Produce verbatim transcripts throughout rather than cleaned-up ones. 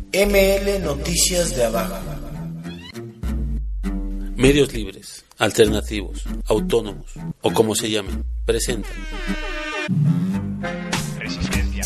M L Noticias de Abajo. Medios libres, alternativos, autónomos o como se llamen, presentan Resistencia.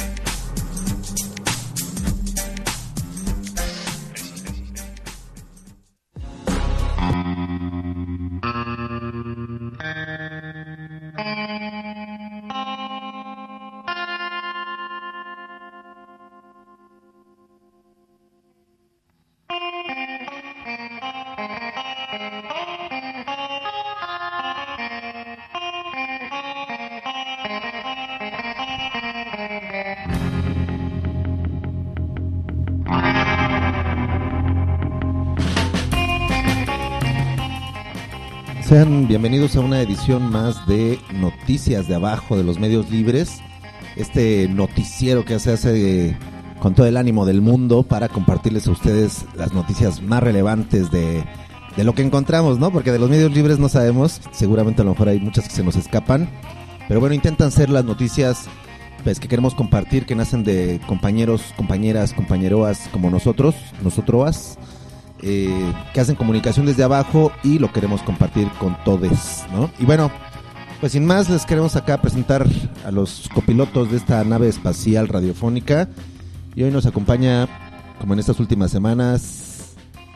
Sean bienvenidos a una edición más de Noticias de Abajo de los Medios Libres, este noticiero que se hace con todo el ánimo del mundo para compartirles a ustedes las noticias más relevantes de, de lo que encontramos, ¿no? Porque de los medios libres no sabemos, seguramente a lo mejor hay muchas que se nos escapan, pero bueno, intentan ser las noticias pues que queremos compartir, que nacen de compañeros, compañeras, compañeroas como nosotros, nosotros. Eh, que hacen comunicación desde abajo y lo queremos compartir con todos, ¿no? Y bueno, pues sin más les queremos acá presentar a los copilotos de esta nave espacial radiofónica y hoy nos acompaña, como en estas últimas semanas,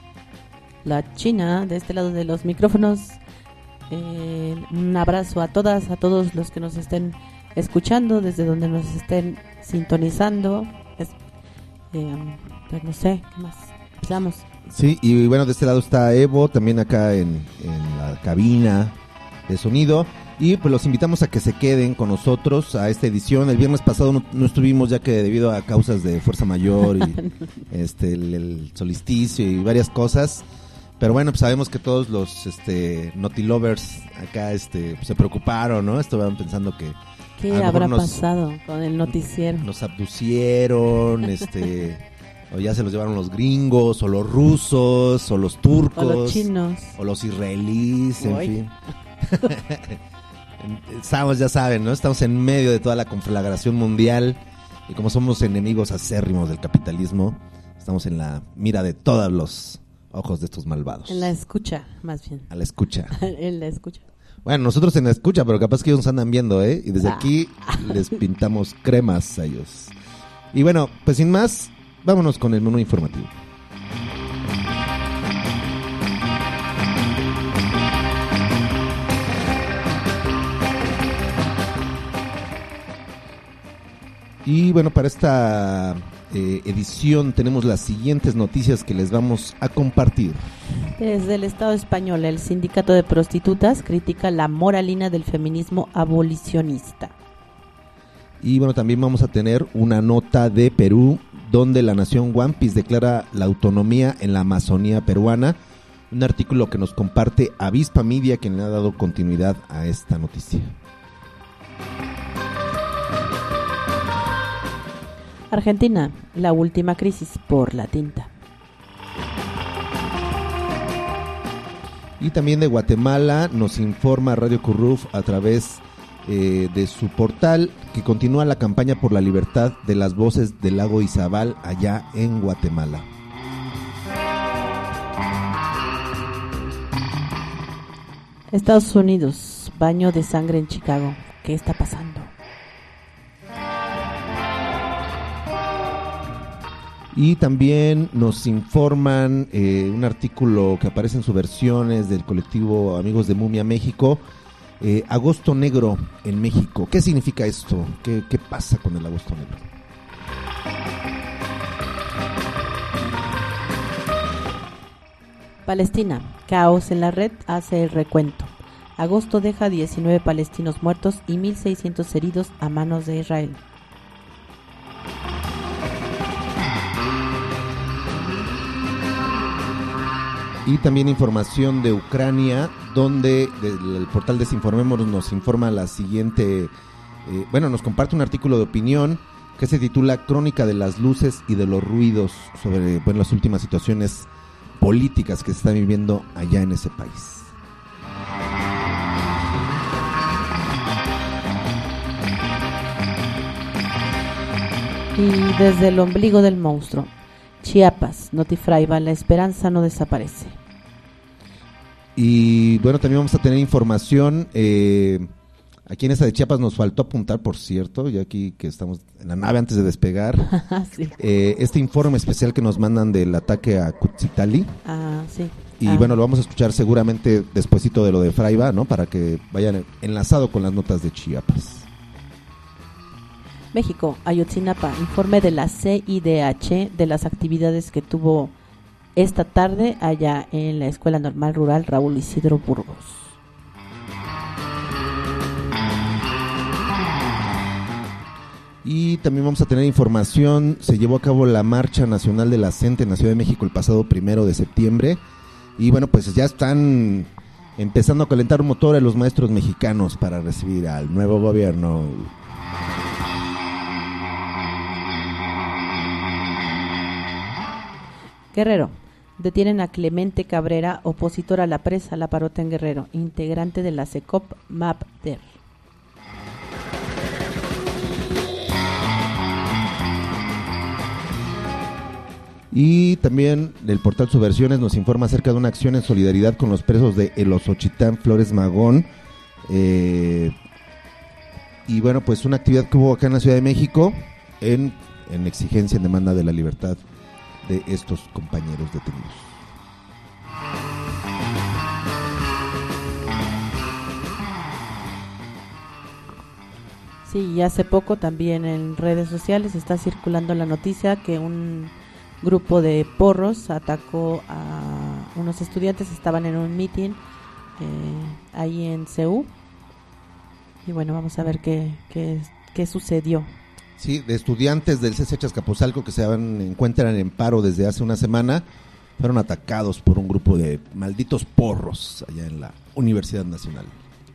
la China de este lado de los micrófonos. Eh, un abrazo a todas, a todos los que nos estén escuchando, desde donde nos estén sintonizando. Es, eh, pues no sé, ¿qué más? Empezamos. Sí, y bueno, de este lado está Evo, también acá en, en la cabina de sonido. Y pues los invitamos a que se queden con nosotros a esta edición. El viernes pasado no, no estuvimos ya que debido a causas de fuerza mayor y este el, el solsticio y varias cosas. Pero bueno, pues sabemos que todos los este Notilovers acá este pues, se preocuparon, ¿no? Estaban pensando que ¿qué habrá nos, pasado con el noticiero? Nos abducieron, este o ya se los llevaron los gringos, o los rusos, o los turcos, o los chinos, o los israelíes, en Uy. fin. Estamos, ya saben, ¿no? Estamos en medio de toda la conflagración mundial y como somos enemigos acérrimos del capitalismo, estamos en la mira de todos los ojos de estos malvados. En la escucha, más bien. A la escucha. En la escucha. Bueno, nosotros en la escucha, pero capaz que ellos nos andan viendo, ¿eh? Y desde ah. aquí les pintamos cremas a ellos. Y bueno, pues sin más, vámonos con el menú informativo. Y bueno, para esta eh, edición tenemos las siguientes noticias que les vamos a compartir. Desde el Estado español, el sindicato de prostitutas critica la moralina del feminismo abolicionista. Y bueno, también vamos a tener una nota de Perú, donde la nación One Piece declara la autonomía en la Amazonía peruana. Un artículo que nos comparte Avispa Media, quien le ha dado continuidad a esta noticia. Argentina, la última crisis por la tinta. Y también de Guatemala nos informa Radio Curruf a través eh, de su portal que continúa la campaña por la libertad de las voces del lago Izabal allá en Guatemala. Estados Unidos, baño de sangre en Chicago. ¿Qué está pasando? Y también nos informan eh, un artículo que aparece en sus versiones del colectivo Amigos de Mumia México, eh, Agosto Negro en México. ¿Qué significa esto? ¿Qué, qué pasa con el Agosto Negro? Palestina, caos en la red hace el recuento. Agosto deja diecinueve palestinos muertos y mil seiscientos heridos a manos de Israel. Y también información de Ucrania, donde el portal Desinformémonos nos informa la siguiente, eh, bueno, nos comparte un artículo de opinión que se titula Crónica de las luces y de los ruidos sobre, bueno, las últimas situaciones políticas que se están viviendo allá en ese país. Y desde el ombligo del monstruo, Chiapas, Notifraiva, la esperanza no desaparece. Y bueno, también vamos a tener información, eh, aquí en esta de Chiapas nos faltó apuntar, por cierto, ya aquí que estamos en la nave antes de despegar, sí. eh, este informe especial que nos mandan del ataque a Cutzitali. Ah, sí. Y ah. bueno, lo vamos a escuchar seguramente despuesito de lo de Fraiva, ¿no? Para que vayan enlazado con las notas de Chiapas. México, Ayotzinapa, informe de la C I D H de las actividades que tuvo esta tarde allá en la Escuela Normal Rural Raúl Isidro Burgos. Y también vamos a tener información, se llevó a cabo la Marcha Nacional de la C E N T E en la Ciudad de México el pasado primero de septiembre. Y bueno, pues ya están empezando a calentar un motor a los maestros mexicanos para recibir al nuevo gobierno. Guerrero, detienen a Clemente Cabrera, opositor a la presa La Parota en Guerrero, integrante de la SECOP MAPDER. Y también el portal Subversiones nos informa acerca de una acción en solidaridad con los presos de El Osochitán Flores Magón. Eh, y bueno, pues una actividad que hubo acá en la Ciudad de México en, en exigencia, en demanda de la libertad de estos compañeros detenidos. Sí, y hace poco también en redes sociales está circulando la noticia que un grupo de porros atacó a unos estudiantes, estaban en un meeting eh, ahí en C U. Y bueno, vamos a ver qué, qué, qué sucedió. Sí, de estudiantes del C C H Azcapotzalco que se van, encuentran en paro desde hace una semana, fueron atacados por un grupo de malditos porros allá en la Universidad Nacional.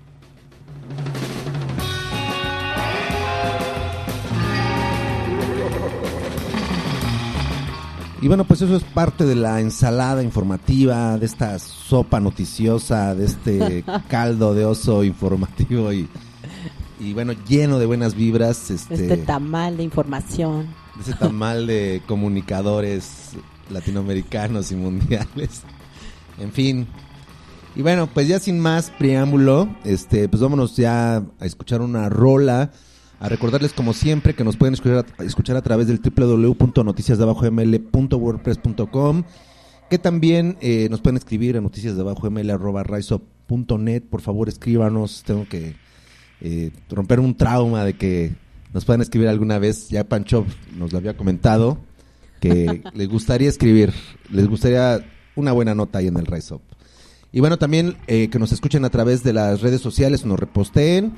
Y bueno, pues eso es parte de la ensalada informativa, de esta sopa noticiosa, de este caldo de oso informativo y... Y bueno, lleno de buenas vibras. Este, este tamal de información. Ese tamal de comunicadores latinoamericanos y mundiales. En fin. Y bueno, pues ya sin más preámbulo, este, pues vámonos ya a escuchar una rola. A recordarles como siempre que nos pueden escuchar a, escuchar a través del doble u doble u doble u punto noticias de abajo m l punto wordpress punto com. Que también eh, nos pueden escribir a noticias de abajo m l arroba riseup punto net. Por favor, escríbanos. Tengo que... Eh, romper un trauma de que nos puedan escribir alguna vez. Ya Pancho nos lo había comentado que les gustaría escribir, les gustaría una buena nota ahí en el Rise Up. Y bueno, también eh, que nos escuchen a través de las redes sociales, nos reposteen,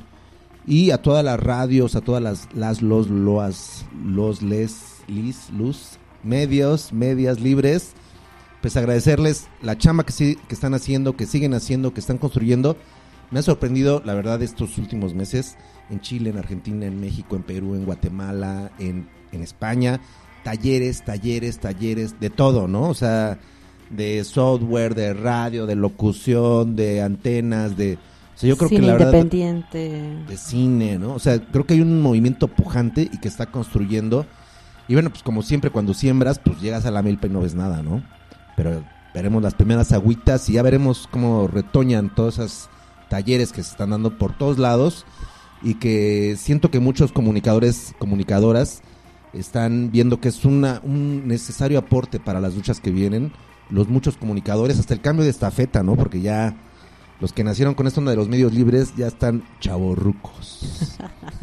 y a todas las radios, a todas las las los loas los les lis luz medios medias libres, pues agradecerles la chamba que sí, que están haciendo, que siguen haciendo, que están construyendo. Me ha sorprendido, la verdad, estos últimos meses en Chile, en Argentina, en México, en Perú, en Guatemala, en, en España, talleres, talleres, talleres, de todo, ¿no? O sea, de software, de radio, de locución, de antenas, de... O sea, yo creo cine que la verdad... independiente. De cine, ¿no? O sea, creo que hay un movimiento pujante y que está construyendo. Y bueno, pues como siempre, cuando siembras, pues llegas a la milpa y no ves nada, ¿no? Pero veremos las primeras agüitas y ya veremos cómo retoñan todas esas... talleres que se están dando por todos lados y que siento que muchos comunicadores, comunicadoras están viendo que es una, un necesario aporte para las luchas que vienen, los muchos comunicadores, hasta el cambio de estafeta, ¿no? Porque ya los que nacieron con esto de los medios libres ya están chavorrucos.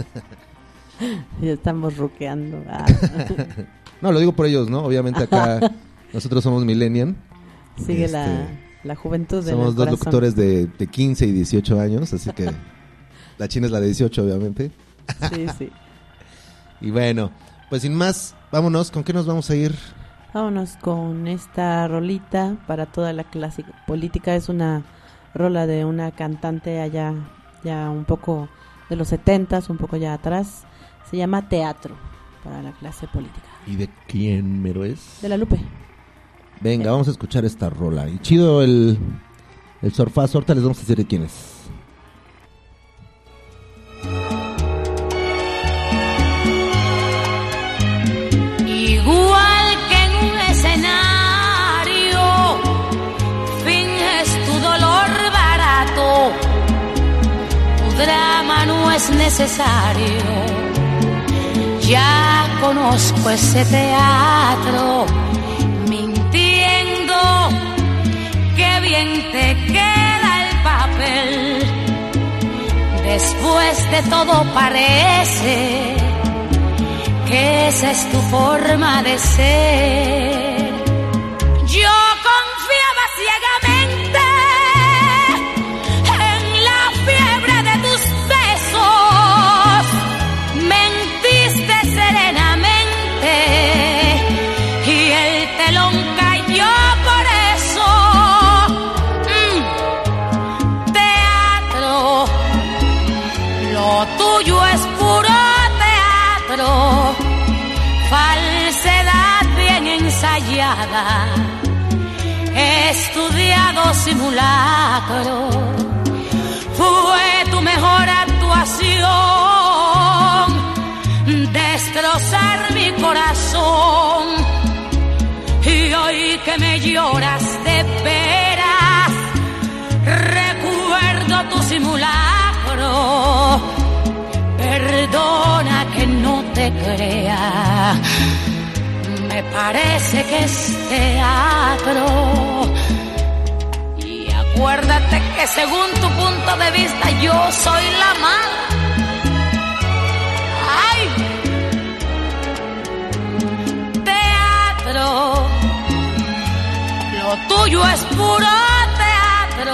Ya estamos ruqueando. Ah. No, lo digo por ellos, ¿no? Obviamente acá nosotros somos millennial. Sigue este... la... La juventud de Somos dos locutores de, de quince y dieciocho años, así que la China es la de dieciocho, obviamente. Sí, sí. Y bueno, pues sin más, vámonos. ¿Con qué nos vamos a ir? Vámonos con esta rolita para toda la clase política. Es una rola de una cantante allá, ya un poco de los setentas, un poco ya atrás. Se llama Teatro para la clase política. ¿Y de quién mero es? De la Lupe. Venga, vamos a escuchar esta rola. Y chido el, el surfazo. Ahorita les vamos a decir de quién es. Igual que en un escenario es necesario. Ya conozco ese teatro, mintiendo, qué bien te queda el papel. Después de todo parece que esa es tu forma de ser. Yo confiaba ciegamente en la fiebre de tus besos, mentiste serenamente y el telón cayó por eso. Mm. Teatro, lo tuyo es puro teatro, falsedad bien ensayada, estudiado simulacro. Fue tu mejor actuación, destrozar mi corazón. Y hoy que me lloras de veras, recuerdo tu simulacro. Perdona que no te crea, me parece que es teatro. Y acuérdate que según tu punto de vista yo soy la mala. ¡Ay! Teatro, lo tuyo es puro teatro,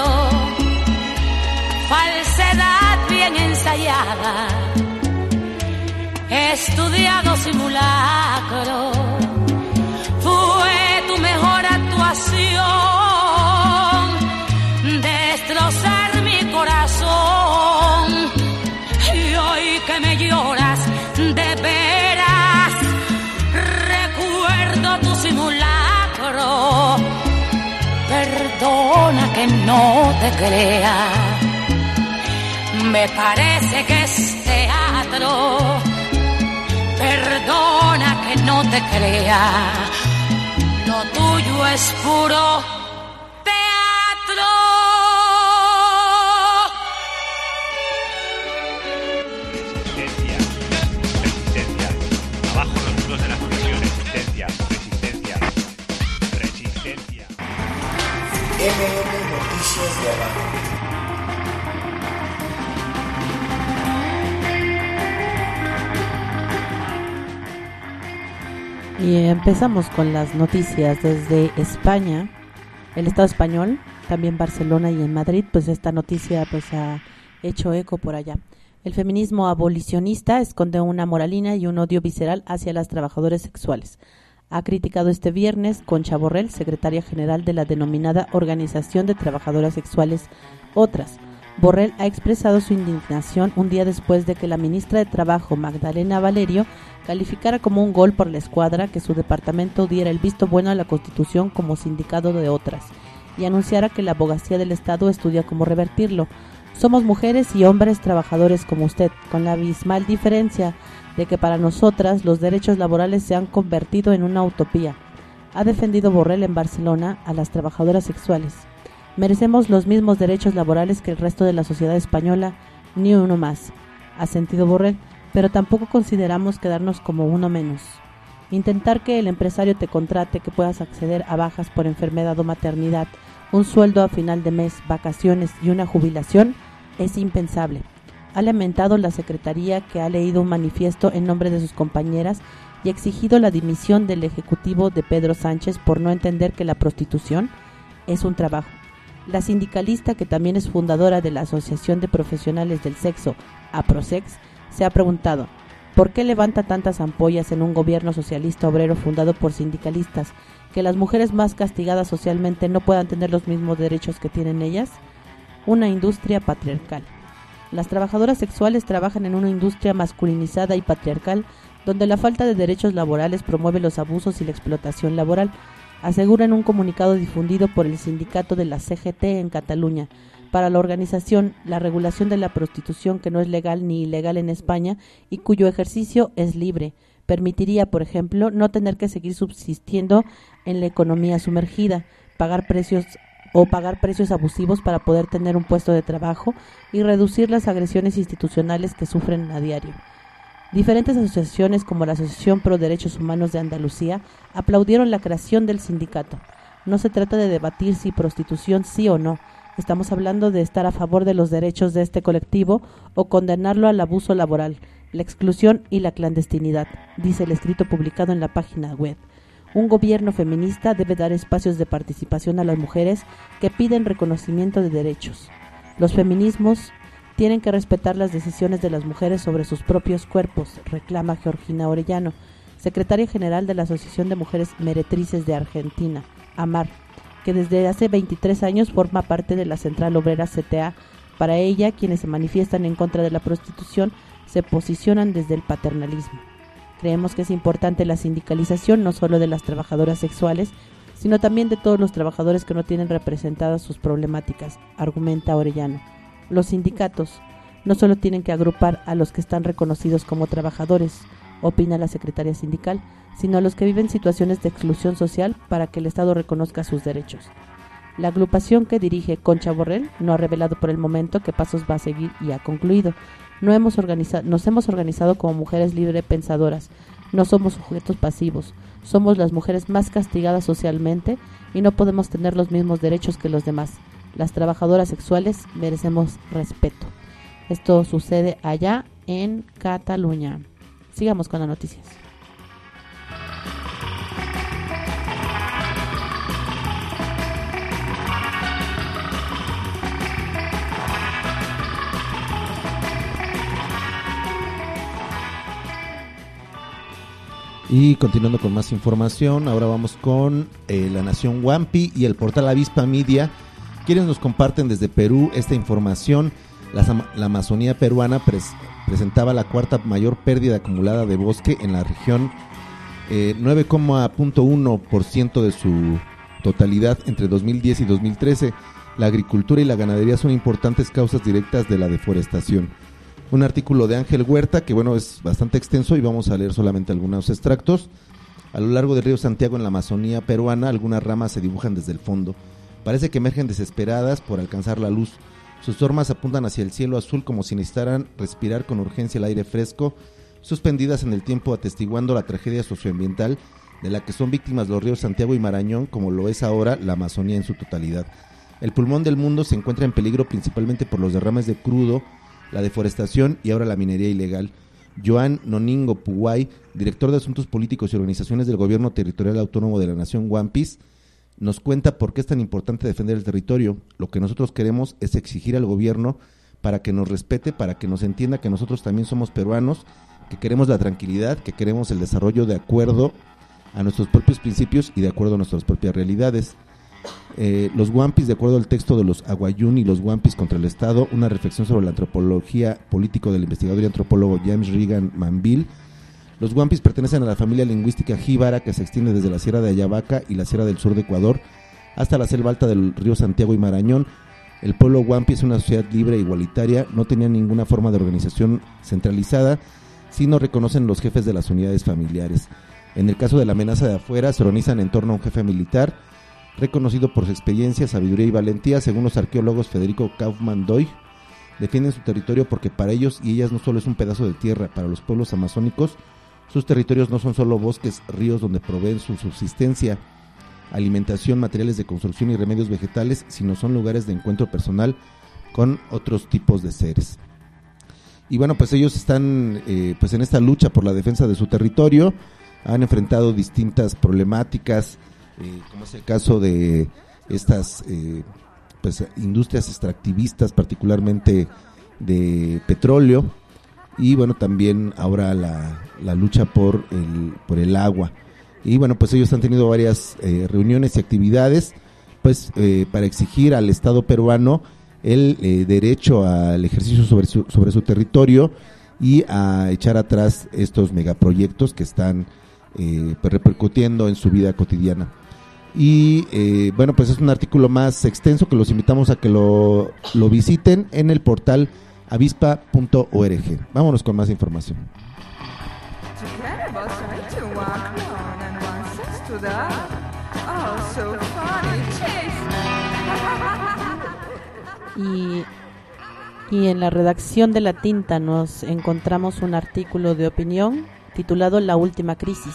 falsedad bien ensayada, estudiado simulacro. Fue tu mejor actuación, destrozar mi corazón. Y hoy que me lloras de veras, recuerdo tu simulacro. Perdona que no te crea, me parece que es teatro. Perdona que no te crea, lo tuyo es puro teatro. Resistencia, resistencia. Abajo los muros de las prisiones. Resistencia, resistencia, resistencia. M M Noticias de Abajo. Y empezamos con las noticias desde España, el Estado español, también Barcelona y en Madrid, pues esta noticia pues ha hecho eco por allá. El feminismo abolicionista esconde una moralina y un odio visceral hacia las trabajadoras sexuales. Ha criticado este viernes Concha Borrell, secretaria general de la denominada Organización de Trabajadoras Sexuales Otras. Borrell ha expresado su indignación un día después de que la ministra de Trabajo, Magdalena Valerio, calificara como un gol por la escuadra que su departamento diera el visto bueno a la Constitución como sindicato de otras y anunciara que la abogacía del Estado estudia cómo revertirlo. Somos mujeres y hombres trabajadores como usted, con la abismal diferencia de que para nosotras los derechos laborales se han convertido en una utopía. Ha defendido Borrell en Barcelona a las trabajadoras sexuales. Merecemos los mismos derechos laborales que el resto de la sociedad española, ni uno más, ha sentido Borrell, pero tampoco consideramos quedarnos como uno menos. Intentar que el empresario te contrate, que puedas acceder a bajas por enfermedad o maternidad, un sueldo a final de mes, vacaciones y una jubilación es impensable. Ha lamentado la Secretaría, que ha leído un manifiesto en nombre de sus compañeras y exigido la dimisión del ejecutivo de Pedro Sánchez por no entender que la prostitución es un trabajo. La sindicalista, que también es fundadora de la Asociación de Profesionales del Sexo, APROSEX, se ha preguntado ¿por qué levanta tantas ampollas en un gobierno socialista obrero fundado por sindicalistas, que las mujeres más castigadas socialmente no puedan tener los mismos derechos que tienen ellas? Una industria patriarcal. Las trabajadoras sexuales trabajan en una industria masculinizada y patriarcal, donde la falta de derechos laborales promueve los abusos y la explotación laboral, asegura en un comunicado difundido por el sindicato de la C G T en Cataluña. Para la organización, la regulación de la prostitución, que no es legal ni ilegal en España y cuyo ejercicio es libre, permitiría, por ejemplo, no tener que seguir subsistiendo en la economía sumergida, pagar precios o pagar precios abusivos para poder tener un puesto de trabajo y reducir las agresiones institucionales que sufren a diario. Diferentes asociaciones como la Asociación Pro Derechos Humanos de Andalucía aplaudieron la creación del sindicato. No se trata de debatir si prostitución sí o no. Estamos hablando de estar a favor de los derechos de este colectivo o condenarlo al abuso laboral, la exclusión y la clandestinidad, dice el escrito publicado en la página web. Un gobierno feminista debe dar espacios de participación a las mujeres que piden reconocimiento de derechos. Los feminismos tienen que respetar las decisiones de las mujeres sobre sus propios cuerpos, reclama Georgina Orellano, secretaria general de la Asociación de Mujeres Meretrices de Argentina, AMAR, que desde hace veintitrés años forma parte de la Central Obrera C T A. Para ella, quienes se manifiestan en contra de la prostitución se posicionan desde el paternalismo. Creemos que es importante la sindicalización no solo de las trabajadoras sexuales, sino también de todos los trabajadores que no tienen representadas sus problemáticas, argumenta Orellano. Los sindicatos no solo tienen que agrupar a los que están reconocidos como trabajadores, opina la secretaria sindical, sino a los que viven situaciones de exclusión social para que el Estado reconozca sus derechos. La agrupación que dirige Concha Borrell no ha revelado por el momento qué pasos va a seguir y ha concluido. No hemos organiza- nos hemos organizado como mujeres libre pensadoras, no somos sujetos pasivos, somos las mujeres más castigadas socialmente y no podemos tener los mismos derechos que los demás. Las trabajadoras sexuales merecemos respeto. Esto sucede allá en Cataluña. Sigamos con las noticias. Y continuando con más información, ahora vamos con eh, La Nación Wampi y el portal Avispa Media, quienes nos comparten desde Perú esta información. La, la Amazonía peruana pres, presentaba la cuarta mayor pérdida acumulada de bosque en la región, eh, nueve coma uno por ciento de su totalidad entre dos mil diez y dos mil trece. La agricultura y la ganadería son importantes causas directas de la deforestación. Un artículo de Ángel Huerta que bueno es bastante extenso y vamos a leer solamente algunos extractos. A lo largo del río Santiago en la Amazonía peruana, algunas ramas se dibujan desde el fondo. Parece que emergen desesperadas por alcanzar la luz. Sus formas apuntan hacia el cielo azul como si necesitaran respirar con urgencia el aire fresco, suspendidas en el tiempo atestiguando la tragedia socioambiental de la que son víctimas los ríos Santiago y Marañón, como lo es ahora la Amazonía en su totalidad. El pulmón del mundo se encuentra en peligro principalmente por los derrames de crudo, la deforestación y ahora la minería ilegal. Joan Noningo Puguay, director de Asuntos Políticos y Organizaciones del Gobierno Territorial Autónomo de la Nación Wampis, nos cuenta por qué es tan importante defender el territorio. Lo que nosotros queremos es exigir al gobierno para que nos respete, para que nos entienda que nosotros también somos peruanos, que queremos la tranquilidad, que queremos el desarrollo de acuerdo a nuestros propios principios y de acuerdo a nuestras propias realidades. Eh, los Wampis, de acuerdo al texto de los Aguayún y los Wampis contra el Estado, una reflexión sobre la antropología político del investigador y antropólogo James Regan Manville. Los Wampis pertenecen a la familia lingüística jíbara que se extiende desde la Sierra de Ayabaca y la Sierra del Sur de Ecuador hasta la selva alta del río Santiago y Marañón. El pueblo Wampi es una sociedad libre e igualitaria, no tenía ninguna forma de organización centralizada, sino reconocen los jefes de las unidades familiares. En el caso de la amenaza de afuera, se organizan en torno a un jefe militar, reconocido por su experiencia, sabiduría y valentía. Según los arqueólogos Federico Kaufmann Doig, defienden su territorio porque para ellos y ellas no solo es un pedazo de tierra. Para los pueblos amazónicos, sus territorios no son solo bosques, ríos donde proveen su subsistencia, alimentación, materiales de construcción y remedios vegetales, sino son lugares de encuentro personal con otros tipos de seres. Y bueno, pues ellos están eh, pues en esta lucha por la defensa de su territorio, han enfrentado distintas problemáticas, Eh, como es el caso de estas eh, pues, industrias extractivistas, particularmente de petróleo, y bueno, también ahora la, la lucha por el, por el agua. Y bueno, pues ellos han tenido varias eh, reuniones y actividades pues eh, para exigir al Estado peruano el eh, derecho al ejercicio sobre su, sobre su territorio y a echar atrás estos megaproyectos que están eh, pues, repercutiendo en su vida cotidiana. Y eh, bueno, pues es un artículo más extenso que los invitamos a que lo, lo visiten en el portal avispa punto org. Vámonos con más información. Y, y en la redacción de La Tinta nos encontramos un artículo de opinión titulado La última crisis.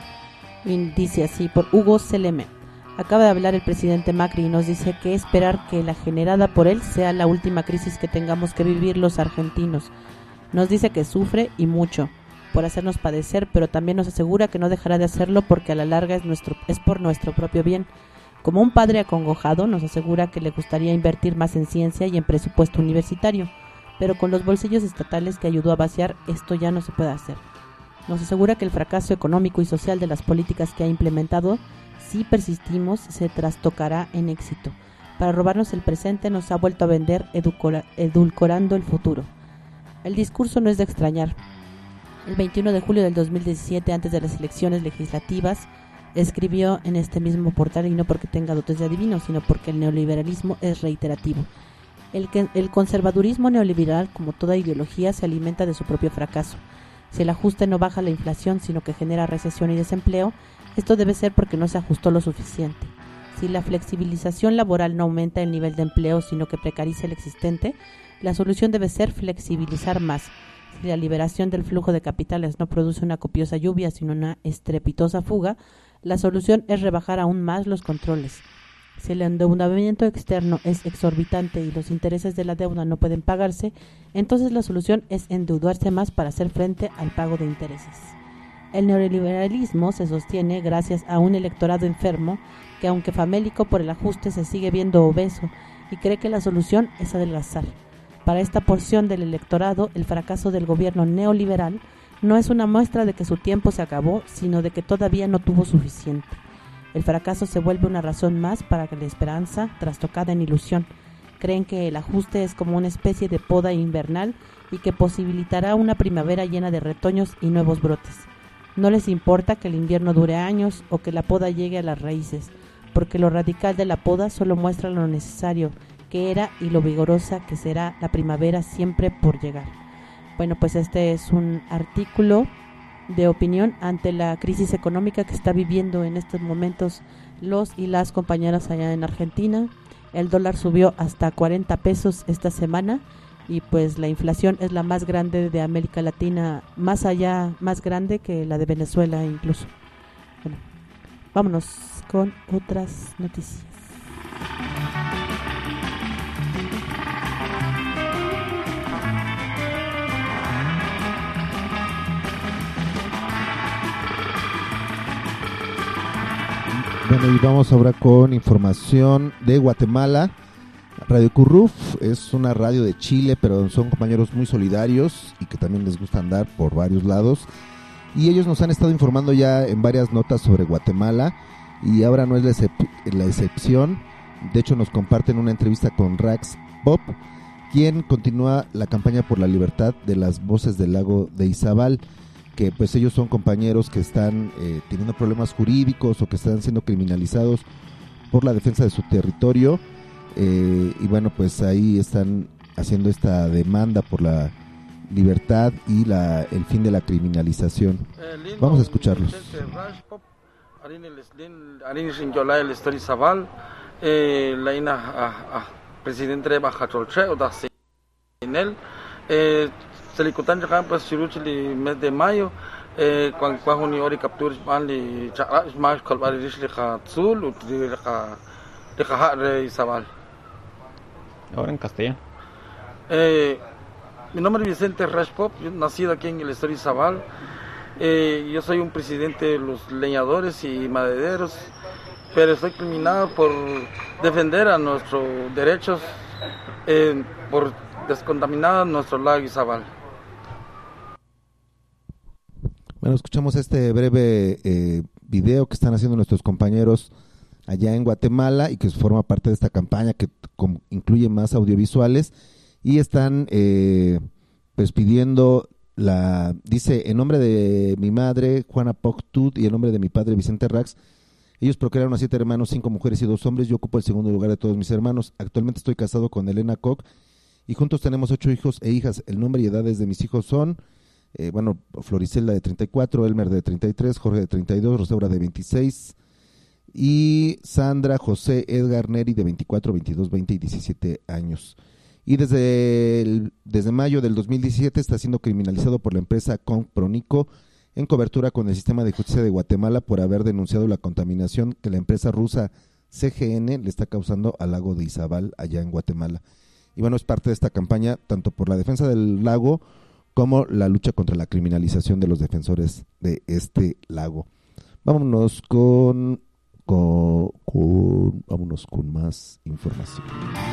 Y dice así, por Hugo Seleme. Acaba de hablar el presidente Macri y nos dice que esperar que la generada por él sea la última crisis que tengamos que vivir los argentinos. Nos dice que sufre y mucho por hacernos padecer, pero también nos asegura que no dejará de hacerlo porque a la larga es, nuestro, es por nuestro propio bien. Como un padre acongojado, nos asegura que le gustaría invertir más en ciencia y en presupuesto universitario, pero con los bolsillos estatales que ayudó a vaciar, esto ya no se puede hacer. Nos asegura que el fracaso económico y social de las políticas que ha implementado, si persistimos, se trastocará en éxito. Para robarnos el presente nos ha vuelto a vender educora, edulcorando el futuro. El discurso no es de extrañar. El veintiuno de julio del dos mil diecisiete, antes de las elecciones legislativas, escribió en este mismo portal, y no porque tenga dotes de adivino, sino porque el neoliberalismo es reiterativo. El, que, el conservadurismo neoliberal, como toda ideología, se alimenta de su propio fracaso. Si el ajuste no baja la inflación, sino que genera recesión y desempleo, esto debe ser porque no se ajustó lo suficiente. Si la flexibilización laboral no aumenta el nivel de empleo, sino que precariza el existente, la solución debe ser flexibilizar más. Si la liberación del flujo de capitales no produce una copiosa lluvia, sino una estrepitosa fuga, la solución es rebajar aún más los controles. Si el endeudamiento externo es exorbitante y los intereses de la deuda no pueden pagarse, entonces la solución es endeudarse más para hacer frente al pago de intereses. El neoliberalismo se sostiene gracias a un electorado enfermo que, aunque famélico por el ajuste, se sigue viendo obeso y cree que la solución es adelgazar. Para esta porción del electorado, el fracaso del gobierno neoliberal no es una muestra de que su tiempo se acabó, sino de que todavía no tuvo suficiente. El fracaso se vuelve una razón más para que la esperanza, trastocada en ilusión, creen que el ajuste es como una especie de poda invernal y que posibilitará una primavera llena de retoños y nuevos brotes. No les importa que el invierno dure años o que la poda llegue a las raíces, porque lo radical de la poda solo muestra lo necesario que era y lo vigorosa que será la primavera siempre por llegar. Bueno, pues este es un artículo de opinión ante la crisis económica que está viviendo en estos momentos los y las compañeras allá en Argentina. El dólar subió hasta cuarenta pesos esta semana y pues la inflación es la más grande de América Latina, más allá, más grande que la de Venezuela incluso. Bueno, vámonos con otras noticias. Bueno, y vamos ahora con información de Guatemala. Radio Curruf es una radio de Chile, pero son compañeros muy solidarios y que también les gusta andar por varios lados. Y ellos nos han estado informando ya en varias notas sobre Guatemala y ahora no es la, excep- la excepción. De hecho, nos comparten una entrevista con Rax Pop, quien continúa la campaña por la libertad de las voces del lago de Izabal, que pues ellos son compañeros que están eh, teniendo problemas jurídicos o que están siendo criminalizados por la defensa de su territorio, eh, y bueno, pues ahí están haciendo esta demanda por la libertad y la, el fin de la criminalización. Vamos a escucharlos. Selikutan jakan pas suruchli mes de mayo eh cuan cuajuni ori capturas banli chaqra más colbari risli khatsul utri ka de ka Izabal. Ahora en castellano. Eh mi nombre es Vicente Raspop, yo nacido aquí en el estado de Izabal. Eh yo soy un presidente de los leñadores y madereros, pero estoy criminado por defender a nuestros derechos, eh, por descontaminar nuestro lago Izabal. Bueno, escuchamos este breve eh, video que están haciendo nuestros compañeros allá en Guatemala y que forma parte de esta campaña que com, incluye más audiovisuales y están eh, pues pidiendo la, dice, en nombre de mi madre Juana Poctut y en nombre de mi padre Vicente Rax, ellos procrearon a siete hermanos, cinco mujeres y dos hombres. Yo ocupo el segundo lugar de todos mis hermanos. Actualmente estoy casado con Elena Koch y juntos tenemos ocho hijos e hijas. El nombre y edades de mis hijos son Eh, bueno, Floricelda de treinta y cuatro, Elmer de treinta y tres, Jorge de treinta y dos, Rosaura de veintiséis y Sandra José Edgar Neri, de veinticuatro, veintidós, veinte y diecisiete años. Y desde, el, desde mayo del dos mil diecisiete está siendo criminalizado por la empresa Compronico en cobertura con el sistema de justicia de Guatemala por haber denunciado la contaminación que la empresa rusa C G N le está causando al lago de Izabal allá en Guatemala. Y bueno, es parte de esta campaña tanto por la defensa del lago como la lucha contra la criminalización de los defensores de este lago. Vámonos con, con, con vámonos con más información.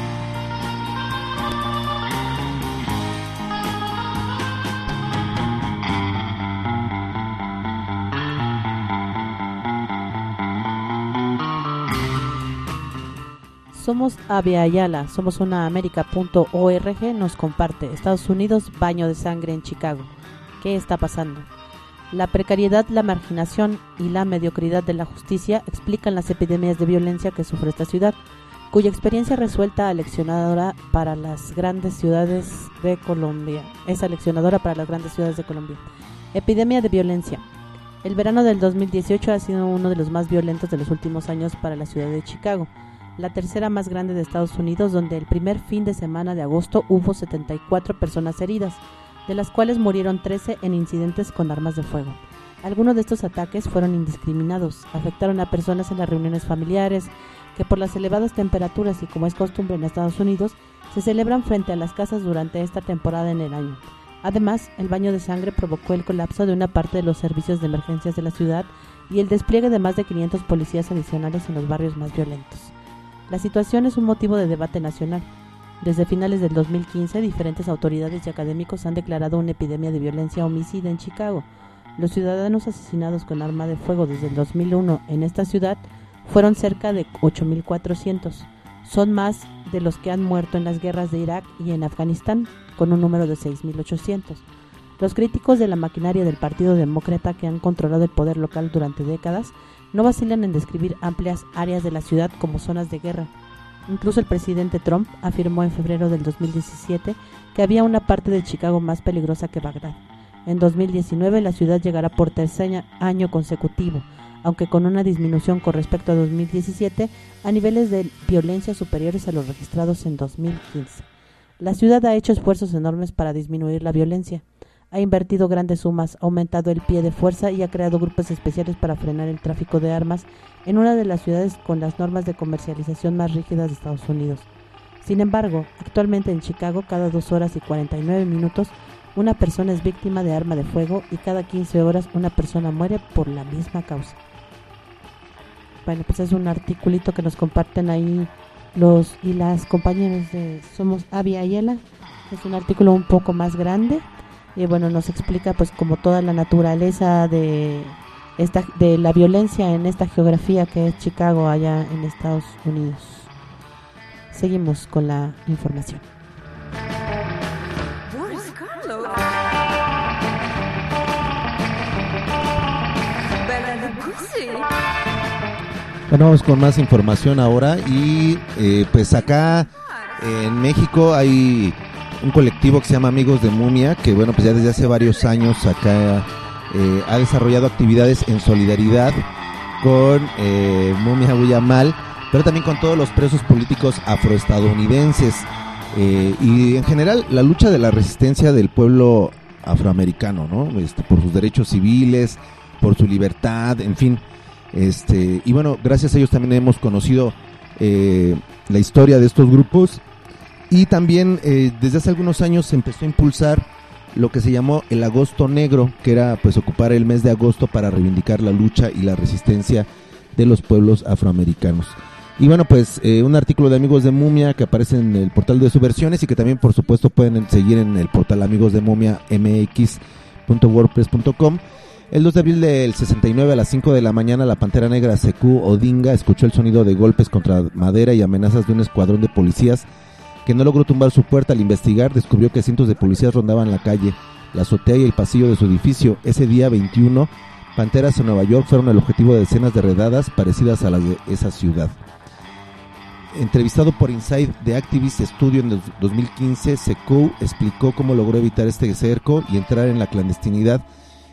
Somos Avia Ayala, somos una América punto org, nos comparte: Estados Unidos, baño de sangre en Chicago. ¿Qué está pasando? La precariedad, la marginación y la mediocridad de la justicia explican las epidemias de violencia que sufre esta ciudad, cuya experiencia resuelta aleccionadora para las grandes ciudades de Colombia. Es aleccionadora para las grandes ciudades de Colombia. Epidemia de violencia. El verano del dos mil dieciocho ha sido uno de los más violentos de los últimos años para la ciudad de Chicago, la tercera más grande de Estados Unidos, donde el primer fin de semana de agosto hubo setenta y cuatro personas heridas, de las cuales murieron trece en incidentes con armas de fuego. Algunos de estos ataques fueron indiscriminados, afectaron a personas en las reuniones familiares, que por las elevadas temperaturas y como es costumbre en Estados Unidos, se celebran frente a las casas durante esta temporada en el año. Además, el baño de sangre provocó el colapso de una parte de los servicios de emergencias de la ciudad y el despliegue de más de quinientos policías adicionales en los barrios más violentos. La situación es un motivo de debate nacional. Desde finales del dos mil quince, diferentes autoridades y académicos han declarado una epidemia de violencia homicida en Chicago. Los ciudadanos asesinados con arma de fuego desde el dos mil uno en esta ciudad fueron cerca de ocho mil cuatrocientos. Son más de los que han muerto en las guerras de Irak y en Afganistán, con un número de seis mil ochocientos. Los críticos de la maquinaria del Partido Demócrata, que han controlado el poder local durante décadas, no vacilan en describir amplias áreas de la ciudad como zonas de guerra. Incluso el presidente Trump afirmó en febrero del dos mil diecisiete que había una parte de Chicago más peligrosa que Bagdad. En dos mil diecinueve la ciudad llegará por tercer año consecutivo, aunque con una disminución con respecto a dos mil diecisiete, a niveles de violencia superiores a los registrados en dos mil quince. La ciudad ha hecho esfuerzos enormes para disminuir la violencia. Ha invertido grandes sumas, ha aumentado el pie de fuerza y ha creado grupos especiales para frenar el tráfico de armas en una de las ciudades con las normas de comercialización más rígidas de Estados Unidos. Sin embargo, actualmente en Chicago, cada dos horas y cuarenta y nueve minutos, una persona es víctima de arma de fuego y cada quince horas una persona muere por la misma causa. Bueno, pues es un articulito que nos comparten ahí los y las compañeros de Somos Avia Ayala. Es un artículo un poco más grande. Y bueno, nos explica pues como toda la naturaleza de esta de la violencia en esta geografía que es Chicago allá en Estados Unidos. Seguimos con la información. Bueno, vamos con más información ahora y eh, pues acá en México hay un colectivo que se llama Amigos de Mumia, que bueno, pues ya desde hace varios años acá eh, ha desarrollado actividades en solidaridad con eh, Mumia Huyamal, pero también con todos los presos políticos afroestadounidenses eh, y en general la lucha de la resistencia del pueblo afroamericano, ¿no? Este, por sus derechos civiles, por su libertad, en fin. Este, y bueno, gracias a ellos también hemos conocido eh, la historia de estos grupos. Y también eh, desde hace algunos años se empezó a impulsar lo que se llamó el Agosto Negro, que era pues ocupar el mes de agosto para reivindicar la lucha y la resistencia de los pueblos afroamericanos. Y bueno, pues eh, un artículo de Amigos de Mumia que aparece en el portal de Subversiones y que también por supuesto pueden seguir en el portal Amigos de Mumia m x punto wordpress punto com. El dos de abril del sesenta y nueve a las cinco de la mañana, la Pantera Negra Sekou Odinga escuchó el sonido de golpes contra madera y amenazas de un escuadrón de policías que no logró tumbar su puerta. Al investigar, descubrió que cientos de policías rondaban la calle, la azotea y el pasillo de su edificio. Ese día veintiuno, Panteras en Nueva York fueron el objetivo de decenas de redadas parecidas a las de esa ciudad. Entrevistado por Inside The Activist Studio en el dos mil quince, Sekou explicó cómo logró evitar este cerco y entrar en la clandestinidad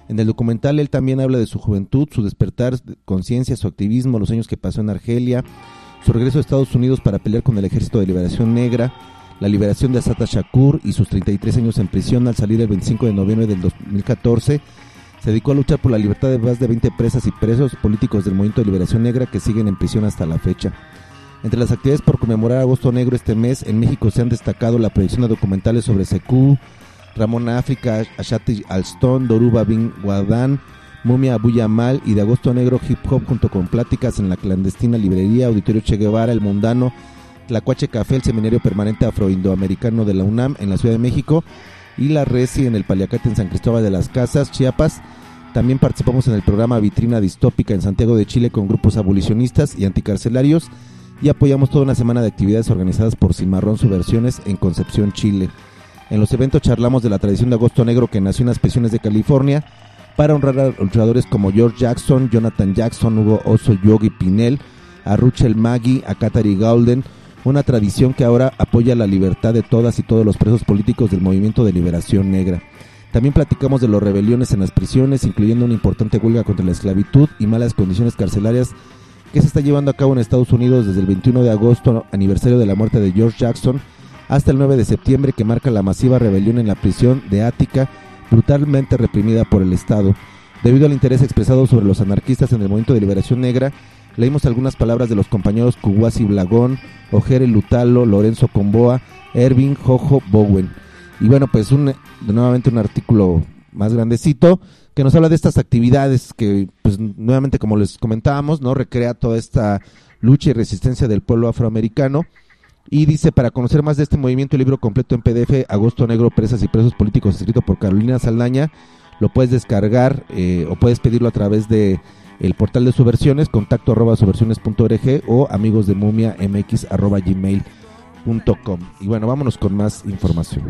En el documental él también habla de su juventud, su despertar, conciencia, su activismo, los años que pasó en Argelia, su regreso a Estados Unidos para pelear con el Ejército de Liberación Negra, la liberación de Assata Shakur y sus treinta y tres años en prisión al salir el veinticinco de noviembre del dos mil catorce. Se dedicó a luchar por la libertad de más de veinte presas y presos políticos del Movimiento de Liberación Negra que siguen en prisión hasta la fecha. Entre las actividades por conmemorar Agosto Negro este mes, en México se han destacado la proyección de documentales sobre Sekou, Ramón África, Ashati Alston, Doruba Bin Wadán, Mumia Abu Yamal y de Agosto Negro Hip Hop, junto con pláticas en la clandestina librería Auditorio Che Guevara, El Mundano, Tlacuache Café, el Seminario Permanente Afroindoamericano de la UNAM en la Ciudad de México y la Resi en el Paliacate en San Cristóbal de las Casas, Chiapas. También participamos en el programa Vitrina Distópica en Santiago de Chile con grupos abolicionistas y anticarcelarios y apoyamos toda una semana de actividades organizadas por Cimarrón Subversiones en Concepción, Chile. En los eventos charlamos de la tradición de Agosto Negro que nació en las prisiones de California para honrar a luchadores como George Jackson, Jonathan Jackson, Hugo Oso Yogi Pinel, a Ruchel Maggi, a Katari Gaulden, una tradición que ahora apoya la libertad de todas y todos los presos políticos del Movimiento de Liberación Negra. También platicamos de las rebeliones en las prisiones, incluyendo una importante huelga contra la esclavitud y malas condiciones carcelarias que se está llevando a cabo en Estados Unidos desde el veintiuno de agosto, aniversario de la muerte de George Jackson, hasta el nueve de septiembre, que marca la masiva rebelión en la prisión de Ática, brutalmente reprimida por el Estado. Debido al interés expresado sobre los anarquistas en el Movimiento de Liberación Negra, leímos algunas palabras de los compañeros Kuwasi Blagón, Ojere Lutalo, Lorenzo Comboa, Ervin Jojo Bowen. Y bueno, pues un, nuevamente un artículo más grandecito que nos habla de estas actividades que, pues nuevamente, como les comentábamos, no recrea toda esta lucha y resistencia del pueblo afroamericano. Y dice, para conocer más de este movimiento, el libro completo en P D F, Agosto Negro, Presas y Presos Políticos, escrito por Carolina Saldaña, lo puedes descargar eh, o puedes pedirlo a través de el portal de Subversiones, contacto arroba subversiones punto org o amigos de mumia mx arroba gmail punto com. Y bueno, vámonos con más información.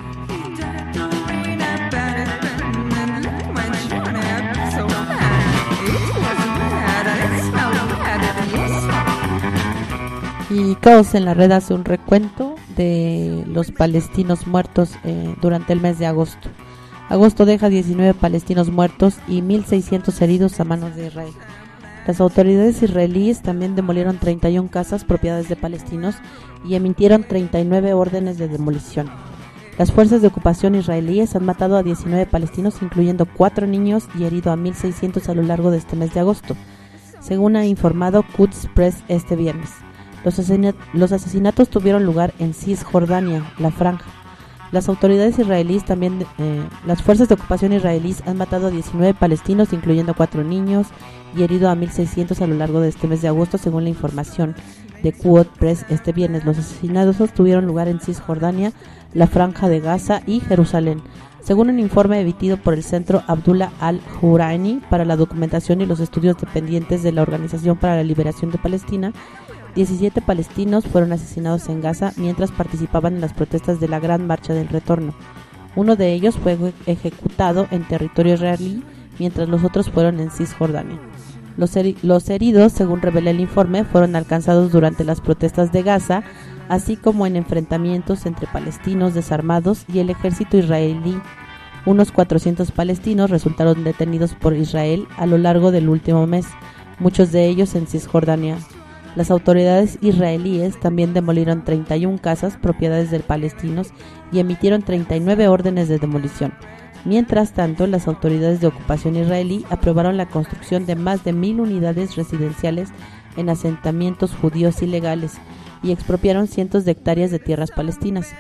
Y Caos en la Red hace un recuento de los palestinos muertos eh, durante el mes de agosto. Agosto deja diecinueve palestinos muertos y mil seiscientos heridos a manos de Israel. Las autoridades israelíes también demolieron treinta y una casas propiedades de palestinos y emitieron treinta y nueve órdenes de demolición. Las fuerzas de ocupación israelíes han matado a diecinueve palestinos, incluyendo cuatro niños, y herido a mil seiscientos a lo largo de este mes de agosto, según ha informado Quds Press este viernes. Los, asesinat- los asesinatos tuvieron lugar en Cisjordania, la Franja. Las autoridades israelíes también, eh, las fuerzas de ocupación israelíes han matado a diecinueve palestinos, incluyendo cuatro niños, y herido a mil seiscientos a lo largo de este mes de agosto, según la información de Quds Press este viernes. Los asesinatos tuvieron lugar en Cisjordania, la Franja de Gaza y Jerusalén, según un informe emitido por el Centro Abdullah al-Huraini para la documentación y los estudios dependientes de la Organización para la Liberación de Palestina. diecisiete palestinos fueron asesinados en Gaza mientras participaban en las protestas de la Gran Marcha del Retorno. Uno de ellos fue ejecutado en territorio israelí, mientras los otros fueron en Cisjordania. Los, heri- los heridos, según revela el informe, fueron alcanzados durante las protestas de Gaza, así como en enfrentamientos entre palestinos desarmados y el ejército israelí. Unos cuatrocientos palestinos resultaron detenidos por Israel a lo largo del último mes, muchos de ellos en Cisjordania. Las autoridades israelíes también demolieron treinta y una casas propiedades de palestinos y emitieron treinta y nueve órdenes de demolición. Mientras tanto, las autoridades de ocupación israelí aprobaron la construcción de más de mil unidades residenciales en asentamientos judíos ilegales y expropiaron cientos de hectáreas de tierras palestinas.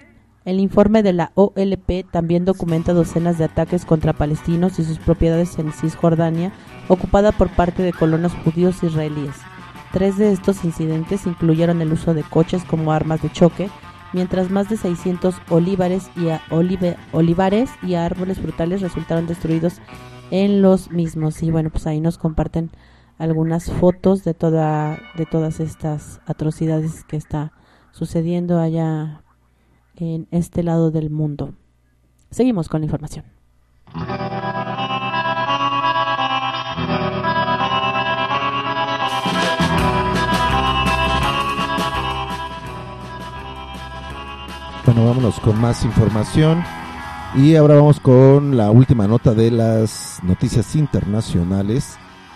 El informe de la O L P también documenta docenas de ataques contra palestinos y sus propiedades en Cisjordania, ocupada por parte de colonos judíos israelíes. Tres de estos incidentes incluyeron el uso de coches como armas de choque, mientras más de seiscientos olivares y, a, olive, olivares y árboles frutales resultaron destruidos en los mismos. Y bueno, pues ahí nos comparten algunas fotos de toda de todas estas atrocidades que está sucediendo allá en este lado del mundo. Seguimos con la información. Bueno, vámonos con más información. Y ahora vamos con la última nota de las noticias internacionales.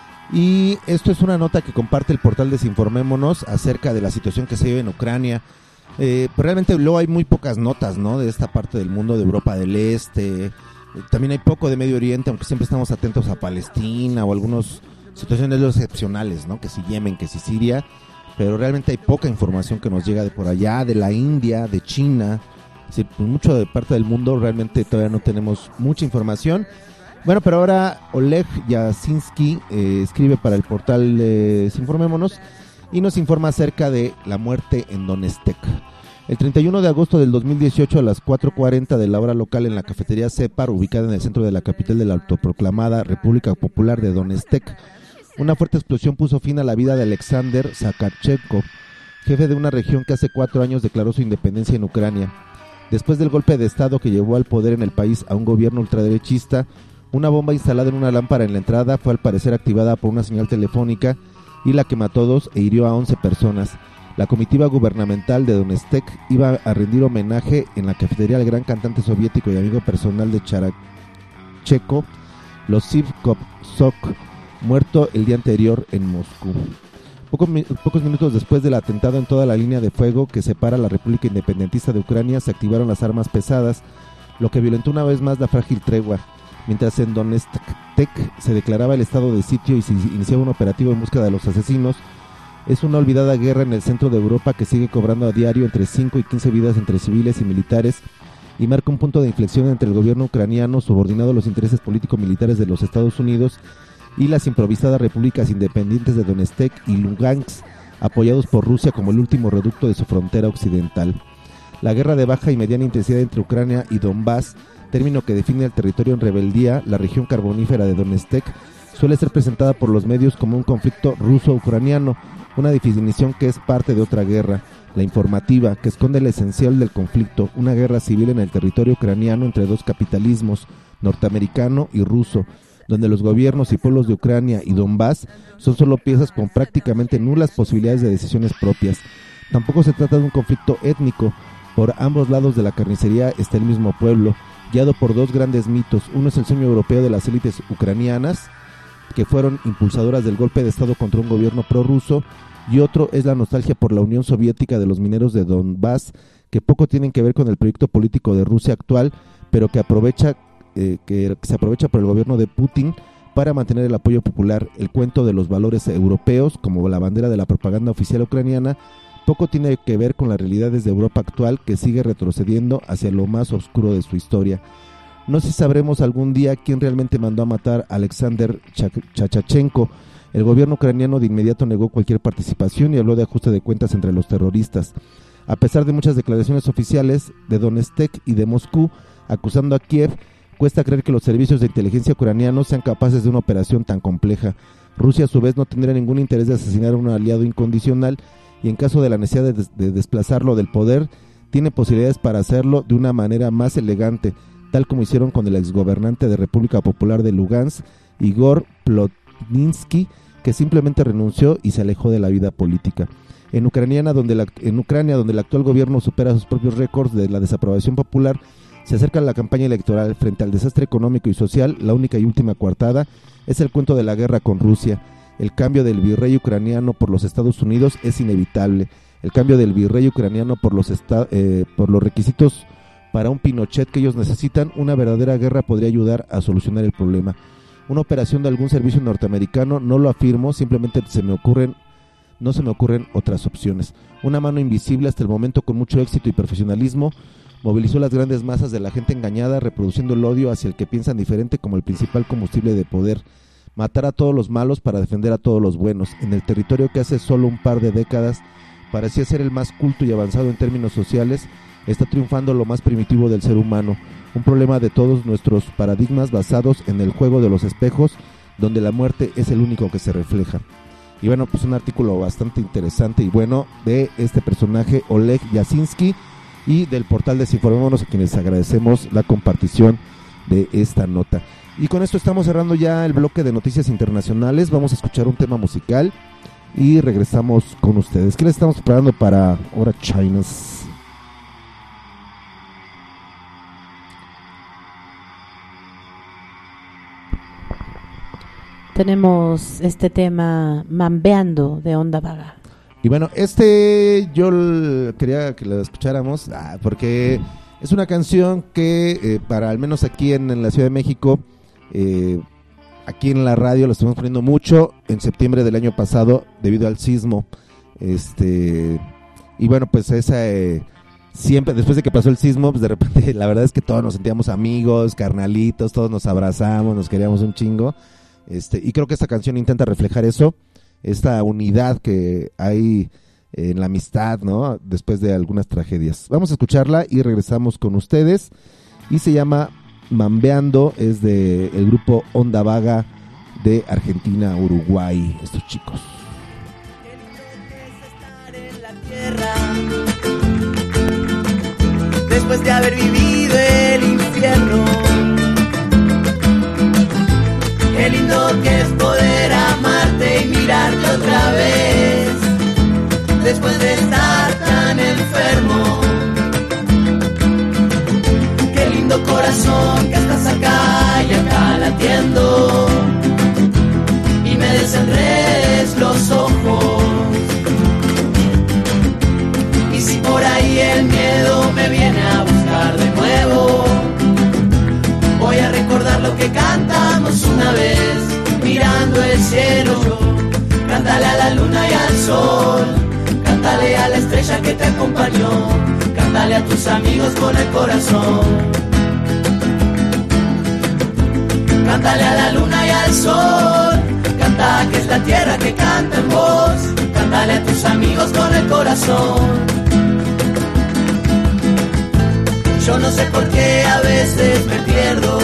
Y esto es una nota que comparte el portal Desinformémonos acerca de la situación que se vive en Ucrania. Eh, pues realmente luego hay muy pocas notas, ¿no?, de esta parte del mundo, de Europa del Este. Eh, también hay poco de Medio Oriente, aunque siempre estamos atentos a Palestina o algunas situaciones excepcionales, ¿no?, que si Yemen, que si Siria. Pero realmente hay poca información que nos llega de por allá, de la India, de China. Sí, pues mucho de parte del mundo realmente todavía no tenemos mucha información. Bueno, pero ahora Oleg Yasinski eh, escribe para el portal eh, Desinformémonos y nos informa acerca de la muerte en Donetsk. El treinta y uno de agosto del dos mil dieciocho a las cuatro cuarenta de la hora local en la cafetería Separ, ubicada en el centro de la capital de la autoproclamada República Popular de Donetsk, una fuerte explosión puso fin a la vida de Alexander Zakharchenko, jefe de una región que hace cuatro años declaró su independencia en Ucrania. Después del golpe de estado que llevó al poder en el país a un gobierno ultraderechista, una bomba instalada en una lámpara en la entrada fue al parecer activada por una señal telefónica y la que mató a dos e hirió a once personas. La comitiva gubernamental de Donetsk iba a rendir homenaje en la cafetería al gran cantante soviético y amigo personal de Characheko, Losif Kopsok, muerto el día anterior en Moscú. Poco, pocos minutos después del atentado, en toda la línea de fuego que separa la República Independentista de Ucrania se activaron las armas pesadas, lo que violentó una vez más la frágil tregua. Mientras en Donetsk se declaraba el estado de sitio y se iniciaba un operativo en búsqueda de los asesinos, es una olvidada guerra en el centro de Europa que sigue cobrando a diario entre cinco y quince vidas entre civiles y militares y marca un punto de inflexión entre el gobierno ucraniano subordinado a los intereses político-militares de los Estados Unidos y las improvisadas repúblicas independientes de Donetsk y Lugansk, apoyados por Rusia como el último reducto de su frontera occidental. La guerra de baja y mediana intensidad entre Ucrania y Donbass, término que define el territorio en rebeldía, la región carbonífera de Donetsk, suele ser presentada por los medios como un conflicto ruso-ucraniano, una definición que es parte de otra guerra, la informativa, que esconde el esencial del conflicto, una guerra civil en el territorio ucraniano entre dos capitalismos, norteamericano y ruso, donde los gobiernos y pueblos de Ucrania y Donbass son solo piezas con prácticamente nulas posibilidades de decisiones propias. Tampoco se trata de un conflicto étnico. Por ambos lados de la carnicería está el mismo pueblo, guiado por dos grandes mitos. Uno es el sueño europeo de las élites ucranianas, que fueron impulsadoras del golpe de estado contra un gobierno prorruso, y otro es la nostalgia por la Unión Soviética de los mineros de Donbass, que poco tienen que ver con el proyecto político de Rusia actual, pero que aprovecha eh, que se aprovecha por el gobierno de Putin para mantener el apoyo popular. El cuento de los valores europeos, como la bandera de la propaganda oficial ucraniana, poco tiene que ver con las realidades de Europa actual, que sigue retrocediendo hacia lo más oscuro de su historia. No sé si sabremos algún día quién realmente mandó a matar a Alexander Chachachenko. El gobierno ucraniano de inmediato negó cualquier participación y habló de ajuste de cuentas entre los terroristas. A pesar de muchas declaraciones oficiales de Donetsk y de Moscú acusando a Kiev, cuesta creer que los servicios de inteligencia ucranianos sean capaces de una operación tan compleja. Rusia a su vez no tendría ningún interés de asesinar a un aliado incondicional y en caso de la necesidad de, des- de desplazarlo del poder, tiene posibilidades para hacerlo de una manera más elegante, tal como hicieron con el exgobernante de República Popular de Lugansk, Igor Plotninsky, que simplemente renunció y se alejó de la vida política. En Ucrania, donde la, en Ucrania, donde el actual gobierno supera sus propios récords de la desaprobación popular, se acerca la campaña electoral. Frente al desastre económico y social, la única y última coartada es el cuento de la guerra con Rusia. El cambio del virrey ucraniano por los Estados Unidos es inevitable. El cambio del virrey ucraniano por los, esta, eh, por los requisitos para un Pinochet que ellos necesitan, una verdadera guerra podría ayudar a solucionar el problema. Una operación de algún servicio norteamericano, no lo afirmo, simplemente se me ocurren, no se me ocurren otras opciones. Una mano invisible, hasta el momento con mucho éxito y profesionalismo, movilizó las grandes masas de la gente engañada, reproduciendo el odio hacia el que piensan diferente como el principal combustible de poder. Matar a todos los malos para defender a todos los buenos. En el territorio que hace solo un par de décadas parecía ser el más culto y avanzado en términos sociales, está triunfando lo más primitivo del ser humano, un problema de todos nuestros paradigmas basados en el juego de los espejos, donde la muerte es el único que se refleja. Y bueno, pues un artículo bastante interesante y bueno de este personaje, Oleg Yasinski, y del portal Desinformémonos, a quienes agradecemos la compartición de esta nota. Y con esto estamos cerrando ya el bloque de noticias internacionales. Vamos a escuchar un tema musical y regresamos con ustedes. ¿Qué les estamos preparando para Hora Chinas? tenemos este tema Mambeando de Onda Vaga. Y bueno, este yo l- quería que lo escucháramos ah, porque es una canción que eh, para al menos aquí en, en la Ciudad de México, eh, aquí en la radio lo estuvimos poniendo mucho en septiembre del año pasado debido al sismo. Este y bueno, pues esa eh, siempre después de que pasó el sismo, pues de repente la verdad es que todos nos sentíamos amigos, carnalitos, todos nos abrazamos, nos queríamos un chingo. Este y creo que esta canción intenta reflejar eso. Esta unidad que hay en la amistad, ¿no? Después de algunas tragedias. Vamos a escucharla y regresamos con ustedes. Y se llama Mambeando, es de el grupo Onda Vaga de Argentina, Uruguay. Estos chicos. Después de haber vivido el infierno, qué lindo que es poder amarte y mirarte otra vez, después de estar tan enfermo. Qué lindo corazón que estás acá y acá latiendo, y me desenredes los ojos. Y si por ahí el miedo me viene a buscar de nuevo, voy a recordar lo que cantamos una vez, mirando el cielo. Cántale a la luna y al sol, cántale a la estrella que te acompañó, cántale a tus amigos con el corazón. Cántale a la luna y al sol, canta que es la tierra que canta en vos, cántale a tus amigos con el corazón. Yo no sé por qué a veces me pierdo,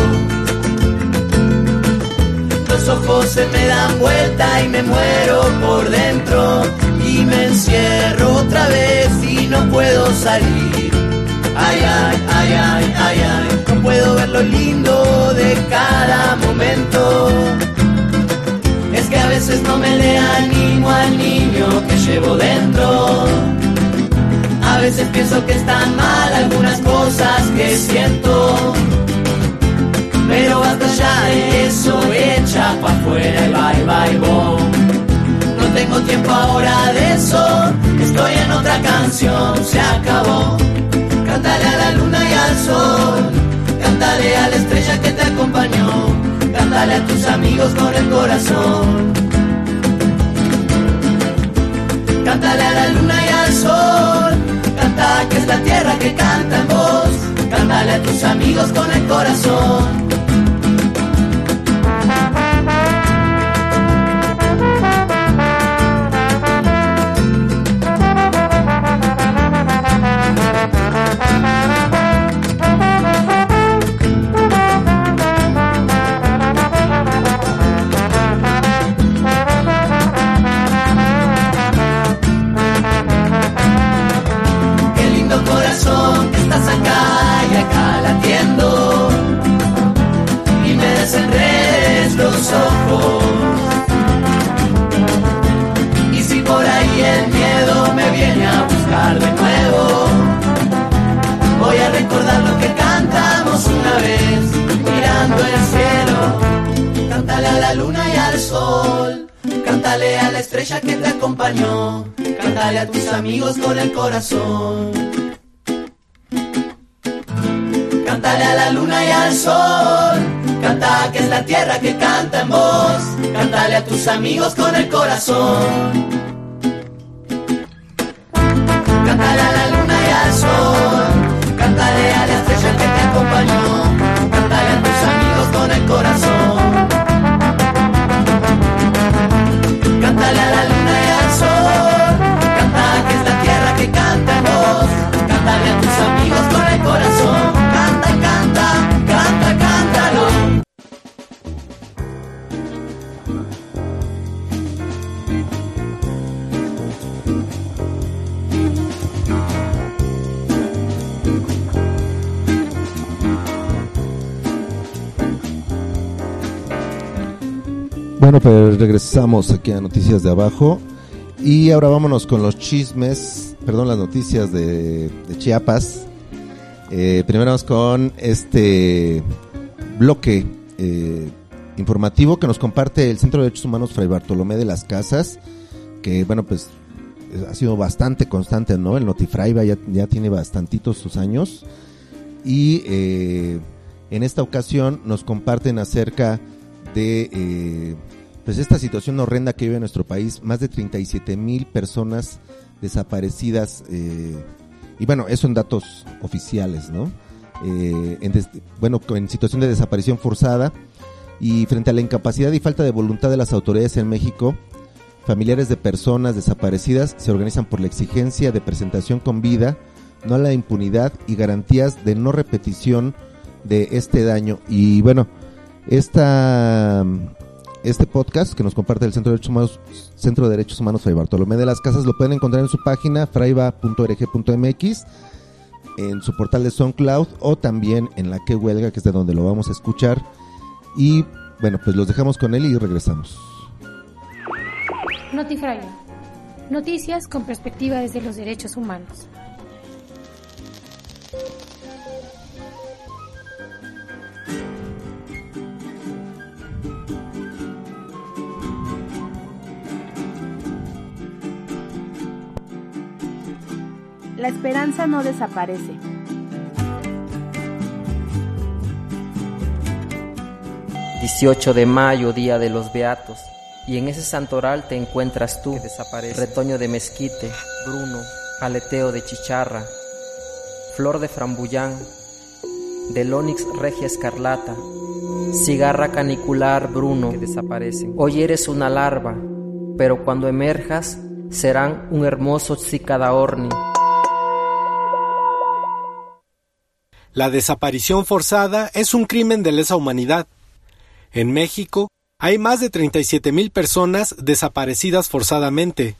los ojos se me dan vuelta y me muero por dentro, y me encierro otra vez y no puedo salir. Ay, ay, ay, ay, ay, ay, no puedo ver lo lindo de cada momento. Es que a veces no me le animo al niño que llevo dentro. A veces pienso que están mal algunas cosas que siento, pero basta ya de eso, echa pa' afuera y bye bye boom. No tengo tiempo ahora de eso, estoy en otra canción, se acabó. Cántale a la luna y al sol, cántale a la estrella que te acompañó, cántale a tus amigos con el corazón. Cántale a la luna y al sol, canta que es la tierra que canta en vos, cántale a tus amigos con el corazón. Y si por ahí el miedo me viene a buscar de nuevo, voy a recordar lo que cantamos una vez, mirando el cielo. Cántale a la luna y al sol, cántale a la estrella que te acompañó, cántale a tus amigos con el corazón. Cántale a la luna y al sol, canta que es la tierra que canta en vos, cántale a tus amigos con el corazón. Cántale a la luna y al sol, cántale a la estrella que te acompañó, cántale a tus amigos con el corazón. Cántale a la luna y al sol, canta que es la tierra que canta en vos, cántale a tus amigos con el corazón. Canta, canta, canta, cántalo. Bueno, pues regresamos aquí a Noticias de Abajo y ahora vámonos con los chismes, perdón, las noticias de, de Chiapas. Eh, primero vamos con este bloque eh, informativo que nos comparte el Centro de Derechos Humanos Fray Bartolomé de las Casas, que bueno, pues ha sido bastante constante, ¿no? El Notifraiba ya, ya tiene bastantitos sus años, y eh, en esta ocasión nos comparten acerca de eh, pues esta situación horrenda que vive nuestro país, más de treinta y siete mil personas desaparecidas, eh, y bueno, eso en datos oficiales, ¿no? Eh, en des, bueno, en situación de desaparición forzada, y frente a la incapacidad y falta de voluntad de las autoridades en México, familiares de personas desaparecidas se organizan por la exigencia de presentación con vida, no a la impunidad y garantías de no repetición de este daño. Y bueno, esta, este podcast que nos comparte el Centro de Derechos Humanos, Centro de Derechos Humanos Fray Bartolomé de las Casas, lo pueden encontrar en su página fraiba punto org punto mx, en su portal de SoundCloud, o también en la Que Huelga, que es de donde lo vamos a escuchar. Y bueno, pues los dejamos con él y regresamos. Notifraiba. Noticias con perspectiva desde los derechos humanos. La esperanza no desaparece. dieciocho de mayo, Día de los Beatos, y en ese santoral te encuentras tú, retoño de mezquite, bruno, aleteo de chicharra, flor de frambullán, del onix regia escarlata, cigarra canicular bruno, que desaparecen. Hoy eres una larva, pero cuando emerjas serán un hermoso cicadaorni. La desaparición forzada es un crimen de lesa humanidad. En México hay más de treinta y siete mil personas desaparecidas forzadamente.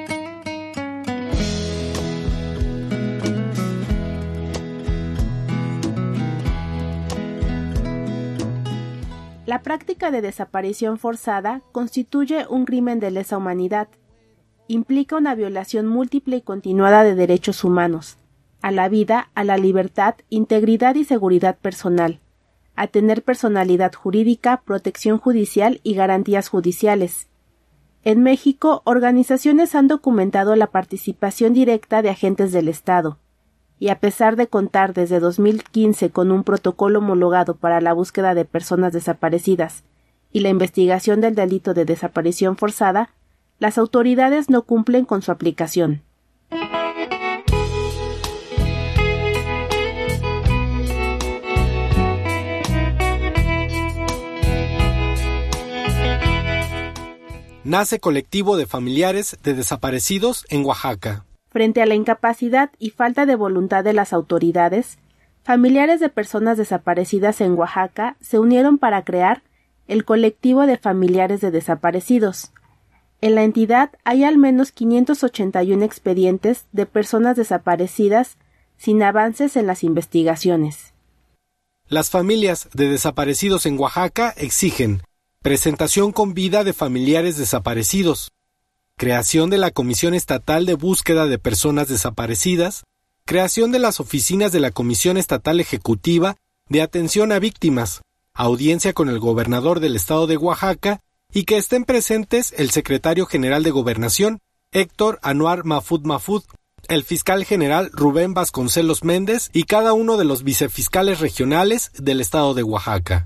La práctica de desaparición forzada constituye un crimen de lesa humanidad. Implica una violación múltiple y continuada de derechos humanos, a la vida, a la libertad, integridad y seguridad personal, a tener personalidad jurídica, protección judicial y garantías judiciales. En México, organizaciones han documentado la participación directa de agentes del Estado, y a pesar de contar desde dos mil quince con un protocolo homologado para la búsqueda de personas desaparecidas y la investigación del delito de desaparición forzada, las autoridades no cumplen con su aplicación. Nace colectivo de familiares de desaparecidos en Oaxaca. Frente a la incapacidad y falta de voluntad de las autoridades, familiares de personas desaparecidas en Oaxaca se unieron para crear el colectivo de familiares de desaparecidos. En la entidad hay al menos quinientos ochenta y uno expedientes de personas desaparecidas sin avances en las investigaciones. Las familias de desaparecidos en Oaxaca exigen presentación con vida de familiares desaparecidos, creación de la Comisión Estatal de Búsqueda de Personas Desaparecidas, creación de las oficinas de la Comisión Estatal Ejecutiva de Atención a Víctimas, audiencia con el gobernador del estado de Oaxaca y que estén presentes el secretario general de Gobernación, Héctor Anuar Mahfud Mahfud, el fiscal general Rubén Vasconcelos Méndez y cada uno de los vicefiscales regionales del estado de Oaxaca.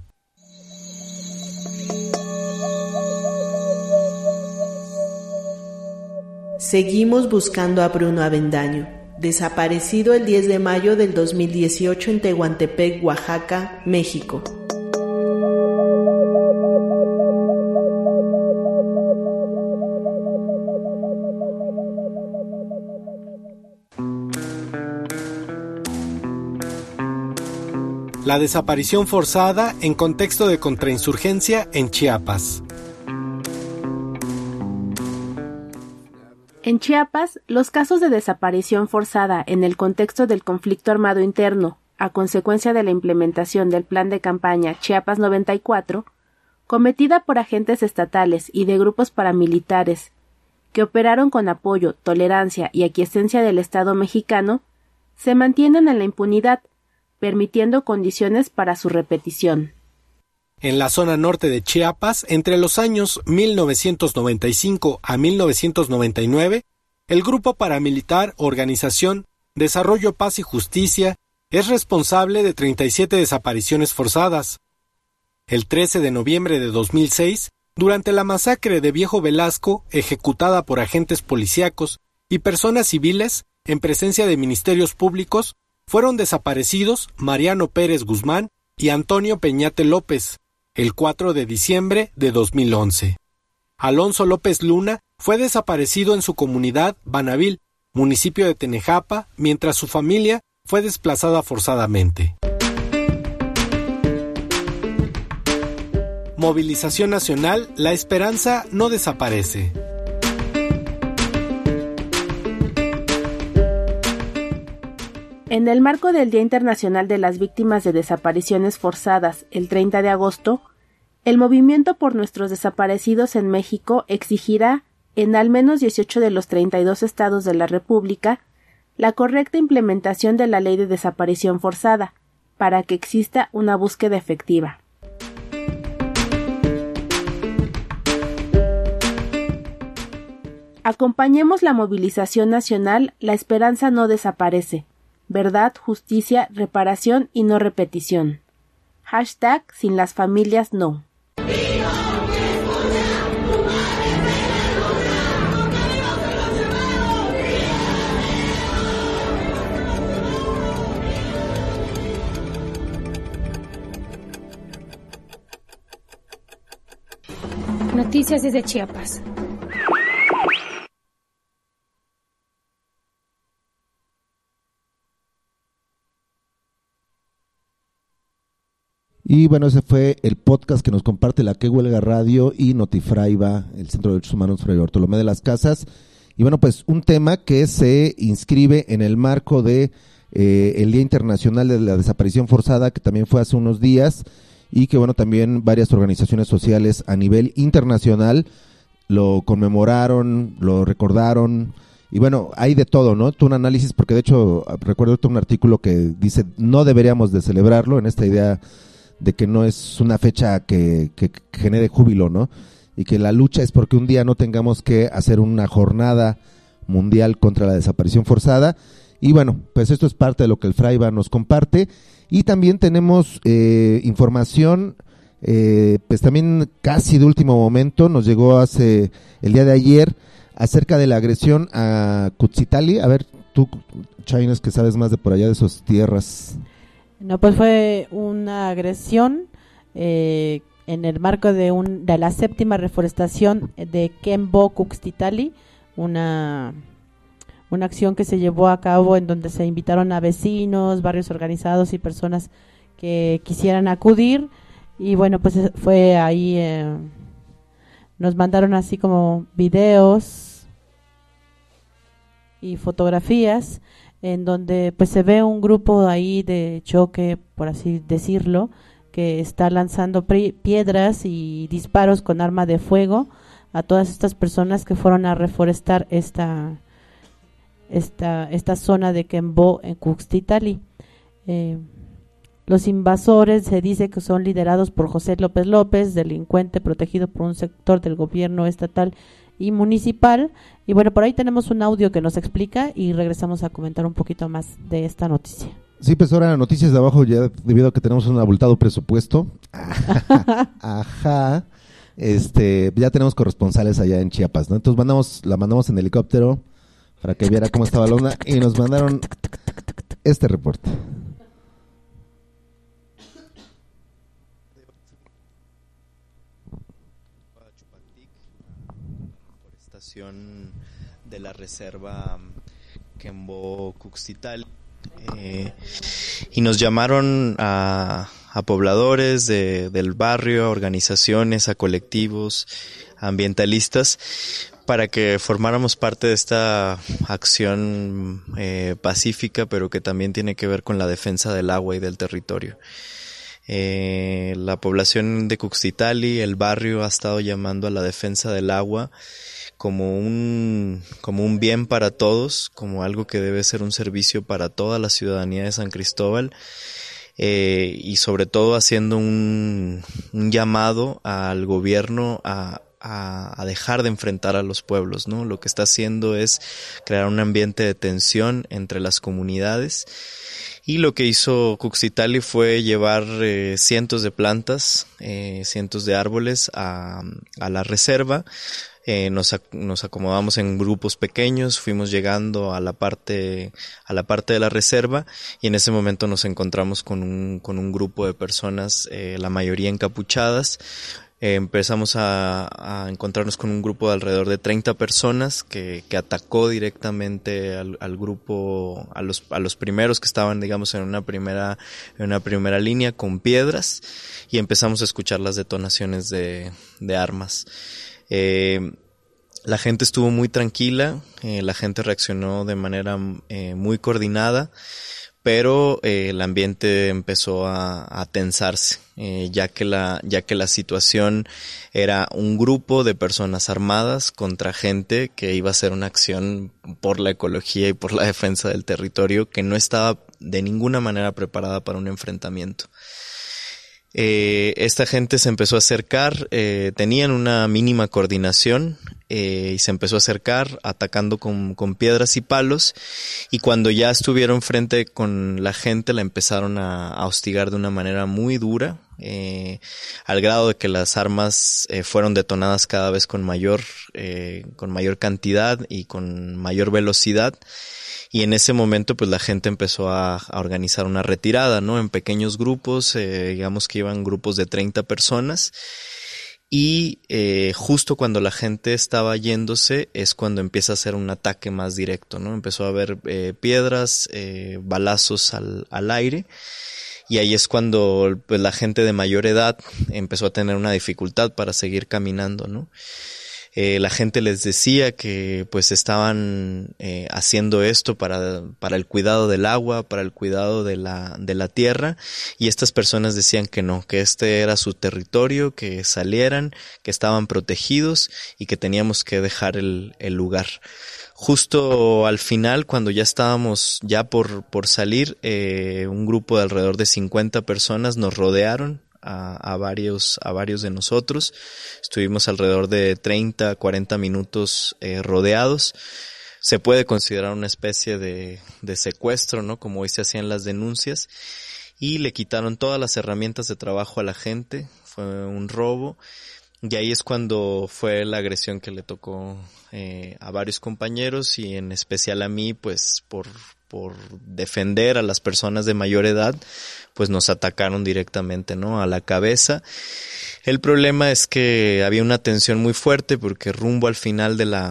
Seguimos buscando a Bruno Avendaño, desaparecido el diez de mayo del dos mil dieciocho en Tehuantepec, Oaxaca, México. La desaparición forzada en contexto de contrainsurgencia en Chiapas. En Chiapas, los casos de desaparición forzada en el contexto del conflicto armado interno, a consecuencia de la implementación del plan de campaña Chiapas noventa y cuatro, cometida por agentes estatales y de grupos paramilitares que operaron con apoyo, tolerancia y aquiescencia del Estado mexicano, se mantienen en la impunidad, permitiendo condiciones para su repetición. En la zona norte de Chiapas, entre los años mil novecientos noventa y cinco a mil novecientos noventa y nueve, el grupo paramilitar Organización Desarrollo, Paz y Justicia es responsable de treinta y siete desapariciones forzadas. El trece de noviembre de dos mil seis, durante la masacre de Viejo Velasco, ejecutada por agentes policíacos y personas civiles en presencia de ministerios públicos, fueron desaparecidos Mariano Pérez Guzmán y Antonio Peñate López, el cuatro de diciembre de dos mil once. Alonso López Luna fue desaparecido en su comunidad Banavil, municipio de Tenejapa, mientras su familia fue desplazada forzadamente. Movilización nacional, la esperanza no desaparece. En el marco del Día Internacional de las Víctimas de Desapariciones Forzadas, el treinta de agosto, el Movimiento por Nuestros Desaparecidos en México exigirá, en al menos dieciocho de los treinta y dos estados de la República, la correcta implementación de la Ley de Desaparición Forzada, para que exista una búsqueda efectiva. Acompañemos la movilización nacional. La esperanza no desaparece. Verdad, justicia, reparación y no repetición. Hashtag sin las familias no. Noticias desde Chiapas. Y bueno, ese fue el podcast que nos comparte la Que Huelga Radio y Notifraiba, el Centro de Derechos Humanos Fray Bartolomé de las Casas. Y bueno, pues un tema que se inscribe en el marco de eh, el Día Internacional de la Desaparición Forzada, que también fue hace unos días, y que bueno, también varias organizaciones sociales a nivel internacional lo conmemoraron, lo recordaron. Y bueno, hay de todo, ¿no? Tú un análisis, porque de hecho recuerdo un artículo que dice no deberíamos de celebrarlo, en esta idea de que no es una fecha que, que, que genere júbilo, ¿no? Y que la lucha es porque un día no tengamos que hacer una jornada mundial contra la desaparición forzada. Y bueno, pues esto es parte de lo que el Fraiba nos comparte. Y también tenemos eh, información, eh, pues también casi de último momento, nos llegó hace el día de ayer, acerca de la agresión a Cutzitali. A ver, tú, Chainas, que sabes más de por allá de sus tierras. No, pues fue una agresión eh, en el marco de un de la séptima reforestación de Kembo Cuxtitali, una una acción que se llevó a cabo en donde se invitaron a vecinos, barrios organizados y personas que quisieran acudir. Y bueno, pues fue ahí, eh, nos mandaron así como videos y fotografías en donde pues se ve un grupo ahí de choque, por así decirlo, que está lanzando piedras y disparos con arma de fuego a todas estas personas que fueron a reforestar esta esta esta zona de Kembo en Cuxtitali. Eh, los invasores se dice que son liderados por José López López, delincuente protegido por un sector del gobierno estatal y municipal. Y bueno, por ahí tenemos un audio que nos explica y regresamos a comentar un poquito más de esta noticia. Sí, pues ahora noticias de abajo, ya debido a que tenemos un abultado presupuesto. Ajá. Este, ya tenemos corresponsales allá en Chiapas, ¿no? Entonces mandamos, la mandamos en helicóptero para que viera cómo estaba la onda y nos mandaron este reporte. De la reserva Kembo Cuxtitali, eh, y nos llamaron a, a pobladores de, del barrio, a organizaciones, a colectivos, a ambientalistas, para que formáramos parte de esta acción eh, pacífica, pero que también tiene que ver con la defensa del agua y del territorio. Eh, la población de Cuxtitali, el barrio, ha estado llamando a la defensa del agua como un como un bien para todos, como algo que debe ser un servicio para toda la ciudadanía de San Cristóbal, eh, y sobre todo haciendo un, un llamado al gobierno a A, a dejar de enfrentar a los pueblos, ¿no? Lo que está haciendo es crear un ambiente de tensión entre las comunidades, y lo que hizo Cuxitali fue llevar eh, cientos de plantas, eh, cientos de árboles a, a la reserva. Eh, nos, nos acomodamos en grupos pequeños, fuimos llegando a la parte a la parte de la reserva, y en ese momento nos encontramos con un con un grupo de personas, eh, la mayoría encapuchadas. Eh, empezamos a, a encontrarnos con un grupo de alrededor de treinta personas que, que atacó directamente al, al grupo, a los, a los primeros que estaban, digamos, en una primera, en una primera línea con piedras, y empezamos a escuchar las detonaciones de, de armas. Eh, la gente estuvo muy tranquila, eh, la gente reaccionó de manera eh, muy coordinada, pero eh, el ambiente empezó a, a tensarse, eh, ya que la ya que la situación era un grupo de personas armadas contra gente que iba a hacer una acción por la ecología y por la defensa del territorio, que no estaba de ninguna manera preparada para un enfrentamiento. Eh, esta gente se empezó a acercar, eh, tenían una mínima coordinación, eh, y se empezó a acercar atacando con, con piedras y palos, y cuando ya estuvieron frente con la gente la empezaron a, a hostigar de una manera muy dura, eh, al grado de que las armas eh, fueron detonadas cada vez con mayor, eh, con mayor cantidad y con mayor velocidad. Y en ese momento pues la gente empezó a, a organizar una retirada, ¿no? En pequeños grupos, eh, digamos que iban grupos de treinta personas, y eh, justo cuando la gente estaba yéndose es cuando empieza a hacer un ataque más directo, ¿no? Empezó a haber eh, piedras, eh, balazos al, al aire, y ahí es cuando pues la gente de mayor edad empezó a tener una dificultad para seguir caminando, ¿no? Eh, la gente les decía que pues estaban eh, haciendo esto para, para el cuidado del agua, para el cuidado de la, de la tierra, y estas personas decían que no, que este era su territorio, que salieran, que estaban protegidos y que teníamos que dejar el, el lugar. Justo al final, cuando ya estábamos ya por, por salir, eh, un grupo de alrededor de cincuenta personas nos rodearon A, a varios a varios de nosotros. Estuvimos alrededor de treinta, cuarenta minutos eh, rodeados. Se puede considerar una especie de, de secuestro, ¿no? Como hoy se hacían las denuncias, y le quitaron todas las herramientas de trabajo a la gente. Fue un robo, y ahí es cuando fue la agresión que le tocó eh, a varios compañeros, y en especial a mí, pues por por defender a las personas de mayor edad, pues nos atacaron directamente, ¿no? A la cabeza. El problema es que había una tensión muy fuerte, porque rumbo al final de la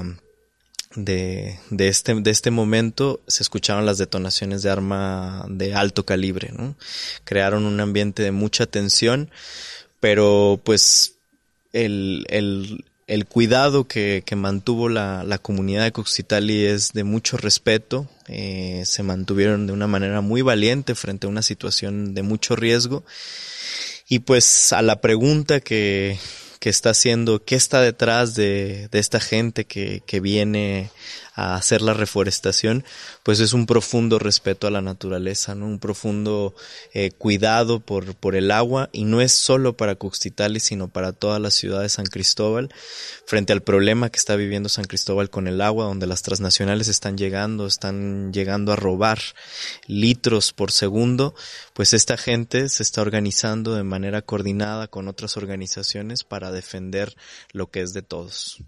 de de este de este momento se escucharon las detonaciones de arma de alto calibre, ¿no? Crearon un ambiente de mucha tensión, pero pues el el El cuidado que, que mantuvo la, la comunidad de Cuxitali es de mucho respeto. Eh, se mantuvieron de una manera muy valiente frente a una situación de mucho riesgo. Y pues a la pregunta que, que está haciendo, ¿qué está detrás de, de esta gente que, que viene a hacer la reforestación? Pues es un profundo respeto a la naturaleza, ¿no? Un profundo eh, cuidado por, por el agua, y no es solo para Cuxitali, sino para toda la ciudad de San Cristóbal, frente al problema que está viviendo San Cristóbal con el agua, donde las transnacionales están llegando, están llegando a robar litros por segundo. Pues esta gente se está organizando de manera coordinada con otras organizaciones para defender lo que es de todos.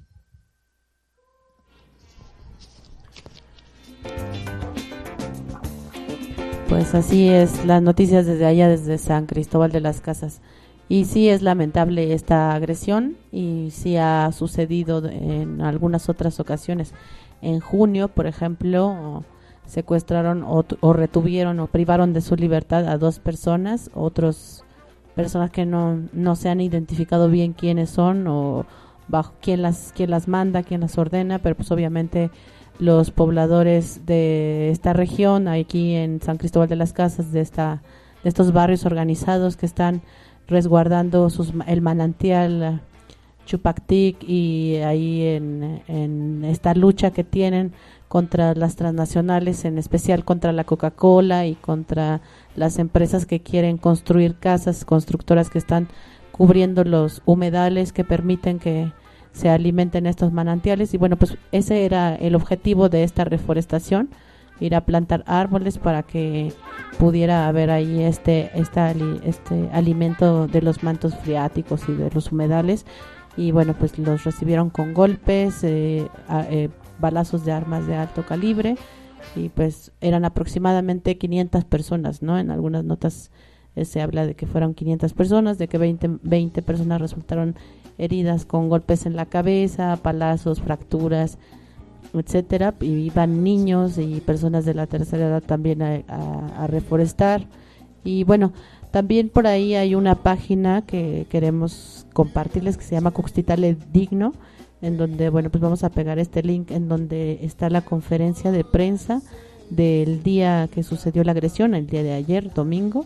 Pues así es, las noticias desde allá, desde San Cristóbal de las Casas. Y sí es lamentable esta agresión, y sí ha sucedido en algunas otras ocasiones. En junio, por ejemplo, secuestraron o, o retuvieron o privaron de su libertad a dos personas, otros personas que no, no se han identificado bien quiénes son o bajo quién las, quién las manda, quién las ordena, pero pues obviamente los pobladores de esta región, aquí en San Cristóbal de las Casas, de esta de estos barrios organizados que están resguardando sus, el manantial Chupactic y ahí en, en esta lucha que tienen contra las transnacionales, en especial contra la Coca-Cola y contra las empresas que quieren construir casas, constructoras que están cubriendo los humedales que permiten que se alimenten estos manantiales. Y bueno, pues ese era el objetivo de esta reforestación, ir a plantar árboles para que pudiera haber ahí este, esta, este alimento de los mantos freáticos y de los humedales. Y bueno, pues los recibieron con golpes, eh, a, eh, balazos de armas de alto calibre, y pues eran aproximadamente quinientas personas, ¿no? En algunas notas eh, se habla de que fueron quinientas personas, de que veinte, veinte personas resultaron heridas con golpes en la cabeza, palazos, fracturas, etcétera, y iban niños y personas de la tercera edad también a, a, a reforestar. Y bueno, también por ahí hay una página que queremos compartirles que se llama Cuxtitale Digno, en donde, bueno, pues vamos a pegar este link en donde está la conferencia de prensa del día que sucedió la agresión, el día de ayer, domingo,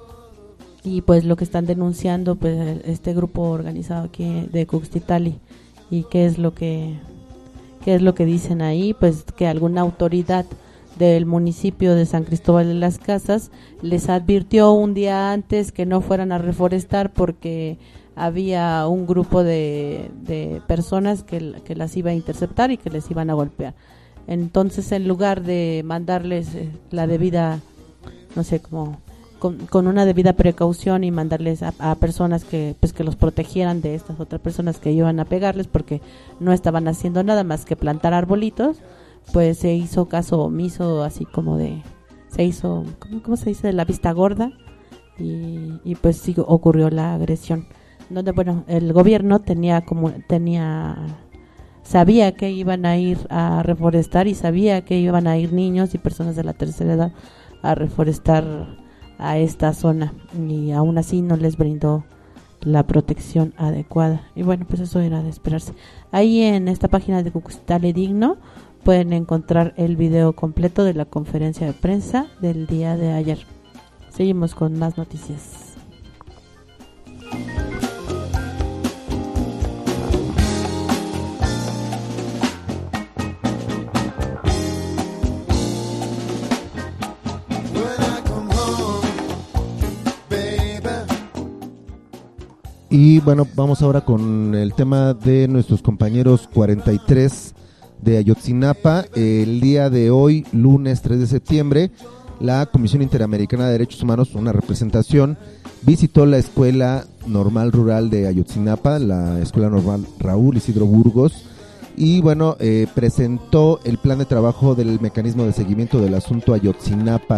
y pues lo que están denunciando pues este grupo organizado aquí de Cuxtitali. Y qué es lo que qué es lo que dicen ahí, pues que alguna autoridad del municipio de San Cristóbal de las Casas les advirtió un día antes que no fueran a reforestar porque había un grupo de, de personas que, que las iba a interceptar y que les iban a golpear. Entonces, en lugar de mandarles eh, la debida, no sé, como con, con una debida precaución y mandarles a, a personas que pues que los protegieran de estas otras personas que iban a pegarles porque no estaban haciendo nada más que plantar arbolitos, pues se hizo caso omiso, así como de, se hizo, ¿cómo, cómo se dice? De la vista gorda, y, y pues sí ocurrió la agresión. Donde, bueno, el gobierno tenía como, tenía, sabía que iban a ir a reforestar y sabía que iban a ir niños y personas de la tercera edad a reforestar a esta zona, y aún así no les brindó la protección adecuada. Y bueno, pues eso era de esperarse. Ahí en esta página de Cuxtitale Digno pueden encontrar el video completo de la conferencia de prensa del día de ayer. Seguimos con más noticias. Y bueno, vamos ahora con el tema de nuestros compañeros cuarenta y tres de Ayotzinapa. El día de hoy, lunes tres de septiembre, la Comisión Interamericana de Derechos Humanos, una representación, visitó la Escuela Normal Rural de Ayotzinapa, la Escuela Normal Raúl Isidro Burgos, y bueno, eh, presentó el plan de trabajo del mecanismo de seguimiento del asunto Ayotzinapa.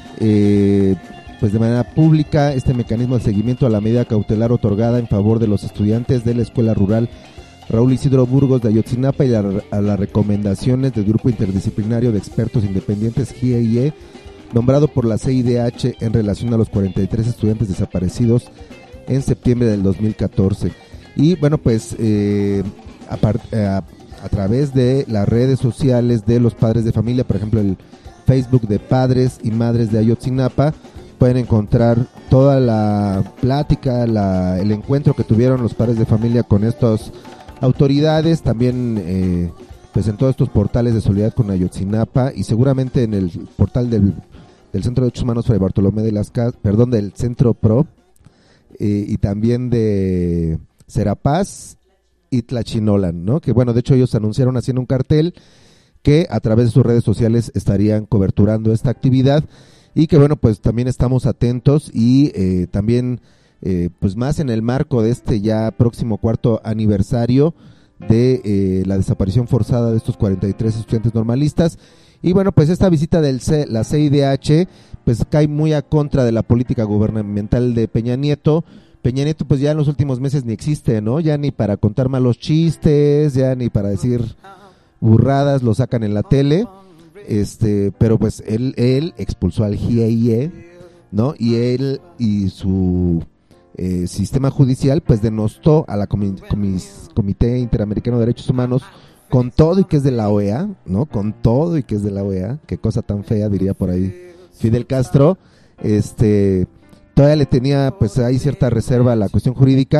Eh, pues de manera pública, este mecanismo de seguimiento a la medida cautelar otorgada en favor de los estudiantes de la Escuela Rural Raúl Isidro Burgos de Ayotzinapa y la, a las recomendaciones del Grupo Interdisciplinario de Expertos Independientes G I E, nombrado por la C I D H en relación a los cuarenta y tres estudiantes desaparecidos en septiembre del dos mil catorce. Y bueno, pues eh, a, part, eh, a, a través de las redes sociales de los padres de familia, por ejemplo el Facebook de Padres y Madres de Ayotzinapa, pueden encontrar toda la plática, la, el encuentro que tuvieron los padres de familia con estas autoridades, también eh, pues en todos estos portales de solidaridad con Ayotzinapa, y seguramente en el portal del, del Centro de Derechos Humanos Fray Bartolomé de las Casas, perdón, del Centro Pro, eh, y también de Serapaz y Tlachinolan, ¿no? Que bueno, de hecho ellos anunciaron haciendo un cartel que a través de sus redes sociales estarían coberturando esta actividad, y que bueno, pues también estamos atentos y eh, también eh, pues más en el marco de este ya próximo cuarto aniversario de eh, la desaparición forzada de estos cuarenta y tres estudiantes normalistas. Y bueno, pues esta visita de la C I D H pues cae muy a contra de la política gubernamental de Peña Nieto. Peña Nieto pues ya en los últimos meses ni existe, ¿no? Ya ni para contar malos chistes, ya ni para decir burradas lo sacan en la tele. Este, pero pues él, él expulsó al G I E, ¿no? Y él y su eh, sistema judicial pues denostó a la comi- comis- Comité Interamericano de Derechos Humanos con todo y que es de la O E A, ¿no? Con todo y que es de la O E A, qué cosa tan fea, diría por ahí Fidel Castro. Este, todavía le tenía pues hay cierta reserva a la cuestión jurídica,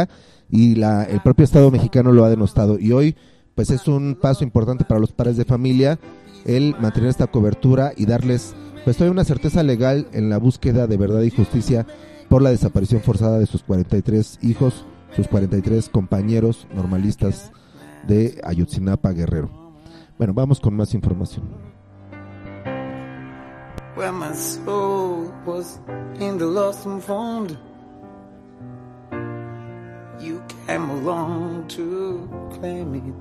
y la, el propio Estado mexicano lo ha denostado. Y hoy pues es un paso importante para los padres de familia el mantener esta cobertura y darles pues todavía una certeza legal en la búsqueda de verdad y justicia por la desaparición forzada de sus cuarenta y tres hijos, sus cuarenta y tres compañeros normalistas de Ayotzinapa, Guerrero. Bueno, vamos con más información. Where my soul was in the lost and found, you came along to claim it.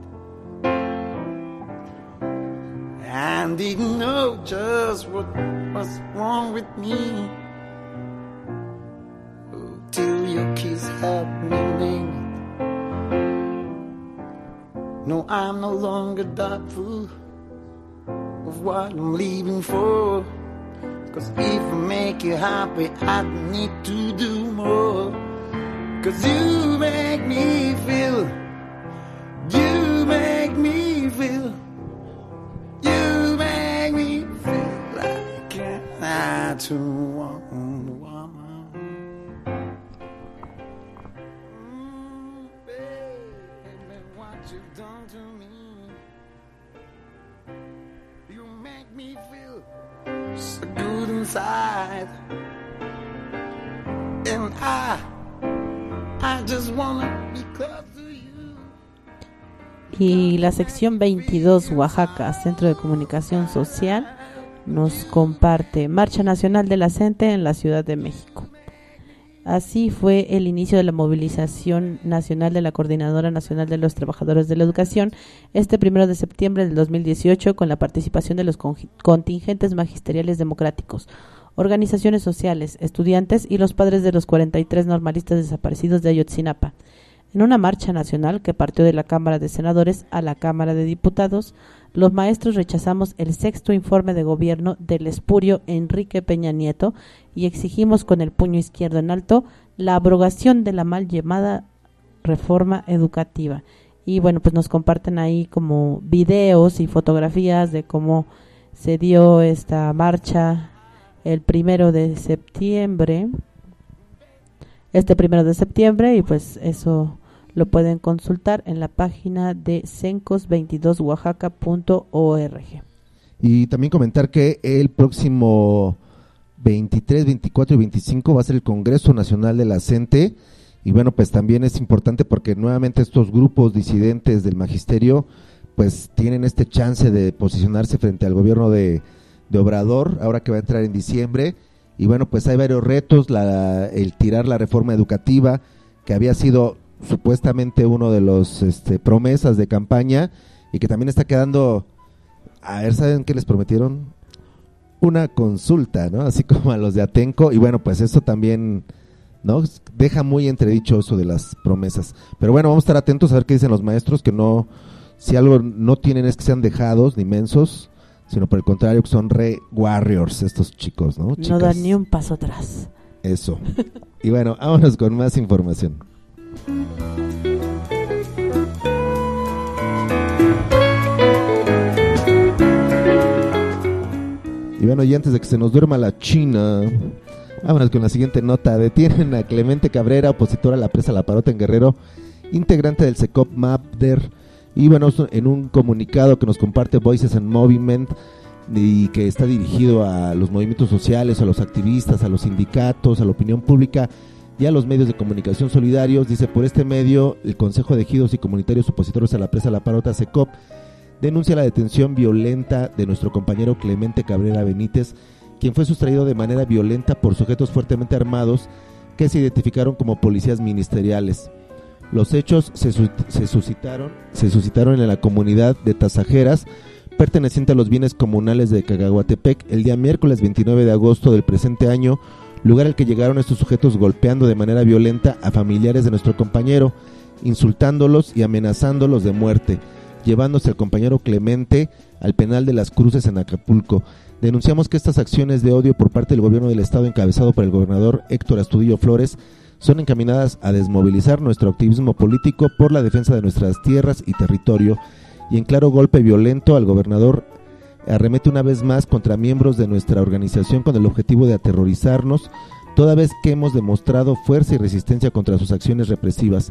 And didn't know just what was wrong with me till your kiss had me named it. No, I'm no longer doubtful of what I'm leaving for, 'cause if I make you happy I need to do more. 'Cause you make me feel, you make me feel, you make me feel like I too want a woman. Mm, baby, what you've done to me, you make me feel so good inside, and I, I just wanna be close to you. Y la sección veintidós, Oaxaca, Centro de Comunicación Social, nos comparte Marcha Nacional de la CENTE en la Ciudad de México. Así fue el inicio de la movilización nacional de la Coordinadora Nacional de los Trabajadores de la Educación este primero de septiembre del dos mil dieciocho, con la participación de los contingentes magisteriales democráticos, organizaciones sociales, estudiantes y los padres de los cuarenta y tres normalistas desaparecidos de Ayotzinapa. En una marcha nacional que partió de la Cámara de Senadores a la Cámara de Diputados, los maestros rechazamos el sexto informe de gobierno del espurio Enrique Peña Nieto y exigimos con el puño izquierdo en alto la abrogación de la mal llamada reforma educativa. Y bueno, pues nos comparten ahí como videos y fotografías de cómo se dio esta marcha el primero de septiembre, este primero de septiembre, y pues eso lo pueden consultar en la página de cencos veintidós oaxaca punto org. Y también comentar que el próximo veintitrés, veinticuatro y veinticinco va a ser el Congreso Nacional de la CENTE, y bueno, pues también es importante porque nuevamente estos grupos disidentes del magisterio pues tienen este chance de posicionarse frente al gobierno de, de Obrador, ahora que va a entrar en diciembre. Y bueno, pues hay varios retos, la, el tirar la reforma educativa, que había sido supuestamente uno de los este, promesas de campaña, y que también está quedando, a ver, ¿saben qué les prometieron? Una consulta, ¿no? Así como a los de Atenco, y bueno, pues eso también, ¿no? Deja muy entredicho eso de las promesas. Pero bueno, vamos a estar atentos a ver qué dicen los maestros, que no, si algo no tienen es que sean dejados ni mensos, sino por el contrario que son re warriors estos chicos, ¿no? Chicas. No dan ni un paso atrás. Eso. Y bueno, vámonos con más información. Y bueno, y antes de que se nos duerma la China, vámonos con la siguiente nota. Detienen a Clemente Cabrera, opositor a la presa La Parota en Guerrero, integrante del SECOP MAPDER. Y bueno, en un comunicado que nos comparte Voices and Movement, y que está dirigido a los movimientos sociales, a los activistas, a los sindicatos, a la opinión pública y a los medios de comunicación solidarios, dice: por este medio, el Consejo de Ejidos y Comunitarios Opositores a la Presa La Parota, SECOP, denuncia la detención violenta de nuestro compañero Clemente Cabrera Benítez, quien fue sustraído de manera violenta por sujetos fuertemente armados que se identificaron como policías ministeriales. Los hechos se, su- se, suscitaron, se suscitaron en la comunidad de Tazajeras, perteneciente a los bienes comunales de Cagahuatepec, el día miércoles veintinueve de agosto del presente año, lugar al que llegaron estos sujetos golpeando de manera violenta a familiares de nuestro compañero, insultándolos y amenazándolos de muerte, llevándose al compañero Clemente al penal de Las Cruces en Acapulco. Denunciamos que estas acciones de odio por parte del gobierno del estado, encabezado por el gobernador Héctor Astudillo Flores, son encaminadas a desmovilizar nuestro activismo político por la defensa de nuestras tierras y territorio, y en claro golpe violento al gobernador arremete una vez más contra miembros de nuestra organización con el objetivo de aterrorizarnos, toda vez que hemos demostrado fuerza y resistencia contra sus acciones represivas.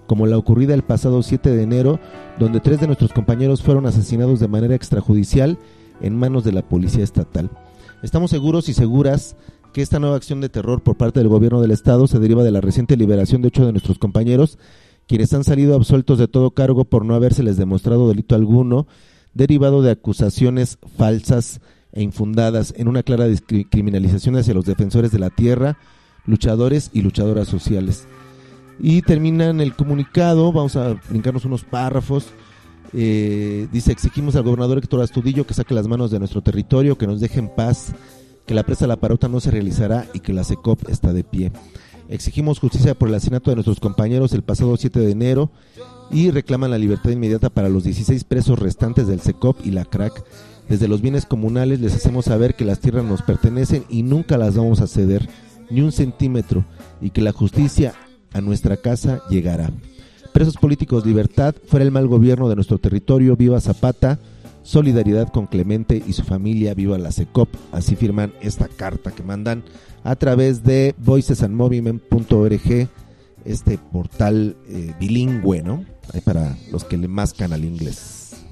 como la ocurrida el pasado siete de enero, donde tres de nuestros compañeros fueron asesinados de manera extrajudicial en manos de la policía estatal. Estamos seguros y seguras que esta nueva acción de terror por parte del gobierno del estado se deriva de la reciente liberación de ocho de nuestros compañeros, quienes han salido absueltos de todo cargo por no habérseles demostrado delito alguno, derivado de acusaciones falsas e infundadas en una clara criminalización hacia los defensores de la tierra, luchadores y luchadoras sociales. Y terminan el comunicado, vamos a brincarnos unos párrafos. Eh, dice: exigimos al gobernador Héctor Astudillo que saque las manos de nuestro territorio, que nos deje en paz, que la presa La Parota no se realizará y que la SECOP está de pie. Exigimos justicia por el asesinato de nuestros compañeros el pasado siete de enero y reclaman la libertad inmediata para los dieciséis presos restantes del SECOP y la CRAC. Desde los bienes comunales les hacemos saber que las tierras nos pertenecen y nunca las vamos a ceder, ni un centímetro, y que la justicia a nuestra casa llegará. Presos políticos, libertad, fuera el mal gobierno de nuestro territorio, viva Zapata, solidaridad con Clemente y su familia, viva la SECOP. Así firman esta carta que mandan a través de voices and movement punto org, este portal eh, bilingüe, ¿no? Ahí para los que le mascan al inglés.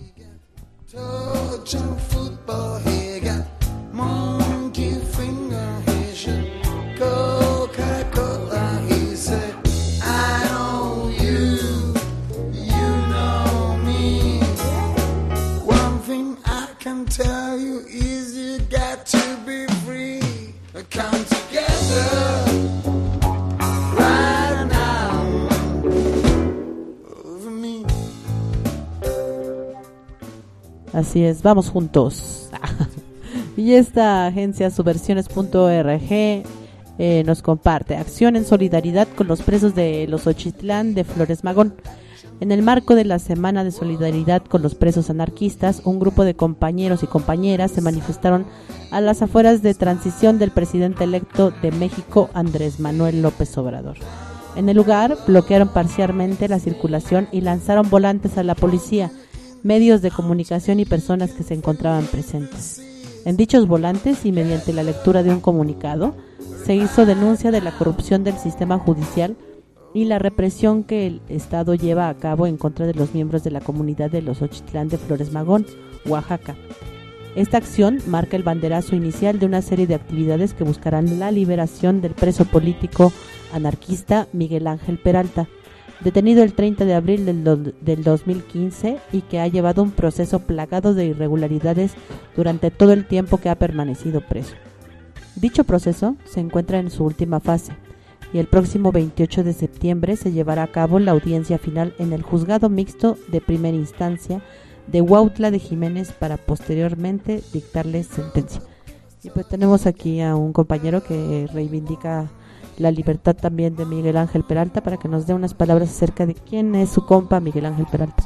Tell you is you got to be free. Come together right now over me. Así es, vamos juntos. Y esta agencia subversiones punto org eh, nos comparte: acción en solidaridad con los presos de los Xochitlán de Flores Magón. En el marco de la Semana de Solidaridad con los Presos Anarquistas, un grupo de compañeros y compañeras se manifestaron a las afueras de transición del presidente electo de México, Andrés Manuel López Obrador. En el lugar, bloquearon parcialmente la circulación y lanzaron volantes a la policía, medios de comunicación y personas que se encontraban presentes. En dichos volantes y mediante la lectura de un comunicado, se hizo denuncia de la corrupción del sistema judicial y la represión que el Estado lleva a cabo en contra de los miembros de la comunidad de los Xochitlán de Flores Magón, Oaxaca. Esta acción marca el banderazo inicial de una serie de actividades que buscarán la liberación del preso político anarquista Miguel Ángel Peralta, detenido el treinta de abril del, do, del dos mil quince y que ha llevado un proceso plagado de irregularidades durante todo el tiempo que ha permanecido preso. Dicho proceso se encuentra en su última fase, y el próximo veintiocho de septiembre se llevará a cabo la audiencia final en el Juzgado Mixto de Primera Instancia de Huautla de Jiménez para posteriormente dictarle sentencia. Y pues tenemos aquí a un compañero que reivindica la libertad también de Miguel Ángel Peralta para que nos dé unas palabras acerca de quién es su compa Miguel Ángel Peralta.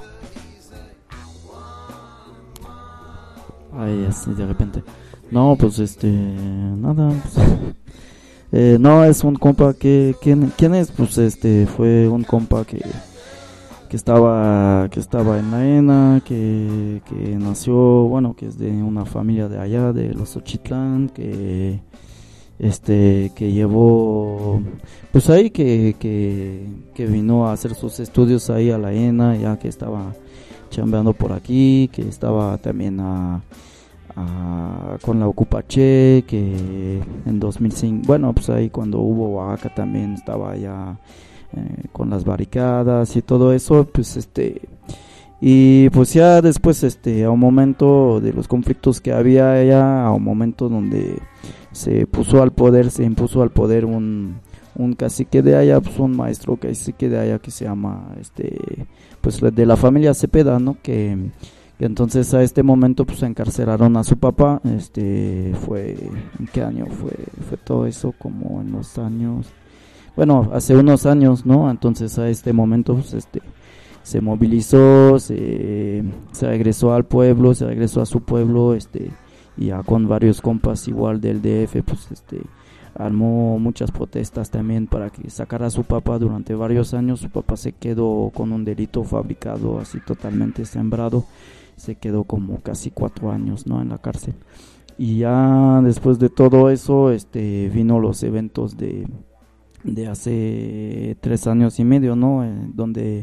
Ay, así de repente. No, pues este, nada, pues... Eh, no, es un compa que, ¿quién, ¿quién es? Pues este, fue un compa que, que estaba, que estaba en la E N A, que, que nació, bueno, que es de una familia de allá, de los Xochitlán, que, este, que llevó, pues ahí que, que, que vino a hacer sus estudios ahí a la E N A, ya que estaba chambeando por aquí, que estaba también a... Uh, con la Ocupache, que en dos mil cinco, bueno, pues ahí cuando hubo Oaxaca también estaba ya eh, con las barricadas y todo eso, pues este, y pues ya después este, a un momento de los conflictos que había allá, a un momento donde se puso al poder, se impuso al poder un, un cacique de allá, pues un maestro cacique de allá que se llama, este, pues de la familia Cepeda, ¿no? Que entonces a este momento pues encarcelaron a su papá. Este fue, ¿en qué año fue? Fue todo eso como en los años, bueno, hace unos años, ¿no? Entonces a este momento pues este se movilizó, se, se regresó al pueblo, se regresó a su pueblo, este, y ya con varios compas igual del D F, pues este armó muchas protestas también para que sacara a su papá durante varios años. Su papá se quedó con un delito fabricado así totalmente sembrado. Se quedó como casi cuatro años, ¿no? En la cárcel. Y ya después de todo eso, este, vino los eventos de, de hace tres años y medio, ¿no? Eh, donde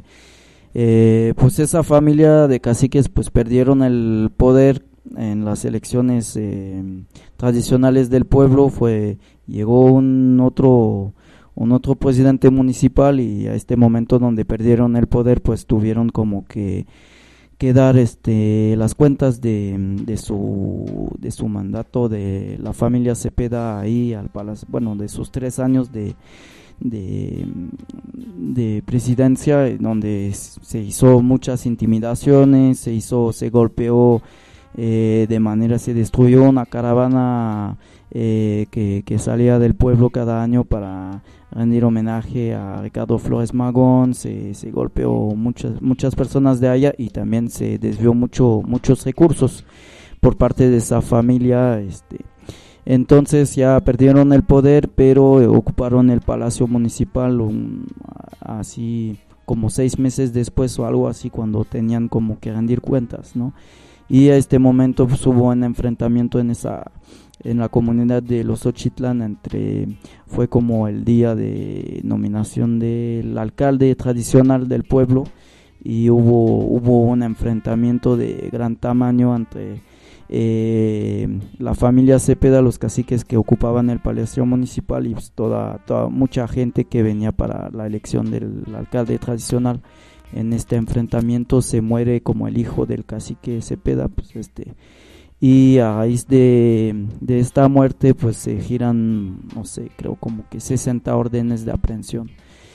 eh, pues esa familia de caciques pues perdieron el poder en las elecciones eh, tradicionales del pueblo. Fue llegó un otro un otro presidente municipal y a este momento donde perdieron el poder pues tuvieron como que que dar este las cuentas de, de su de su mandato de la familia Cepeda ahí al palacio, bueno, de sus tres años de de, de presidencia, donde se hizo muchas intimidaciones, se hizo se golpeó eh, de manera, se destruyó una caravana eh, que, que salía del pueblo cada año para rendir homenaje a Ricardo Flores Magón. Se, se golpeó muchas muchas personas de allá y también se desvió mucho muchos recursos por parte de esa familia. Este, entonces ya perdieron el poder, pero eh, ocuparon el Palacio Municipal un, así como seis meses después o algo así, cuando tenían como que rendir cuentas, ¿no? Y a este momento pues, hubo un enfrentamiento en esa en la comunidad de Los Xochitlán entre fue como el día de nominación del alcalde tradicional del pueblo y hubo hubo un enfrentamiento de gran tamaño entre eh, la familia Cepeda, los caciques que ocupaban el palacio municipal y pues, toda toda mucha gente que venía para la elección del alcalde tradicional. En este enfrentamiento se muere como el hijo del cacique Cepeda, pues este y a raíz de, de esta muerte pues se giran, no sé, creo como que sesenta órdenes de aprehensión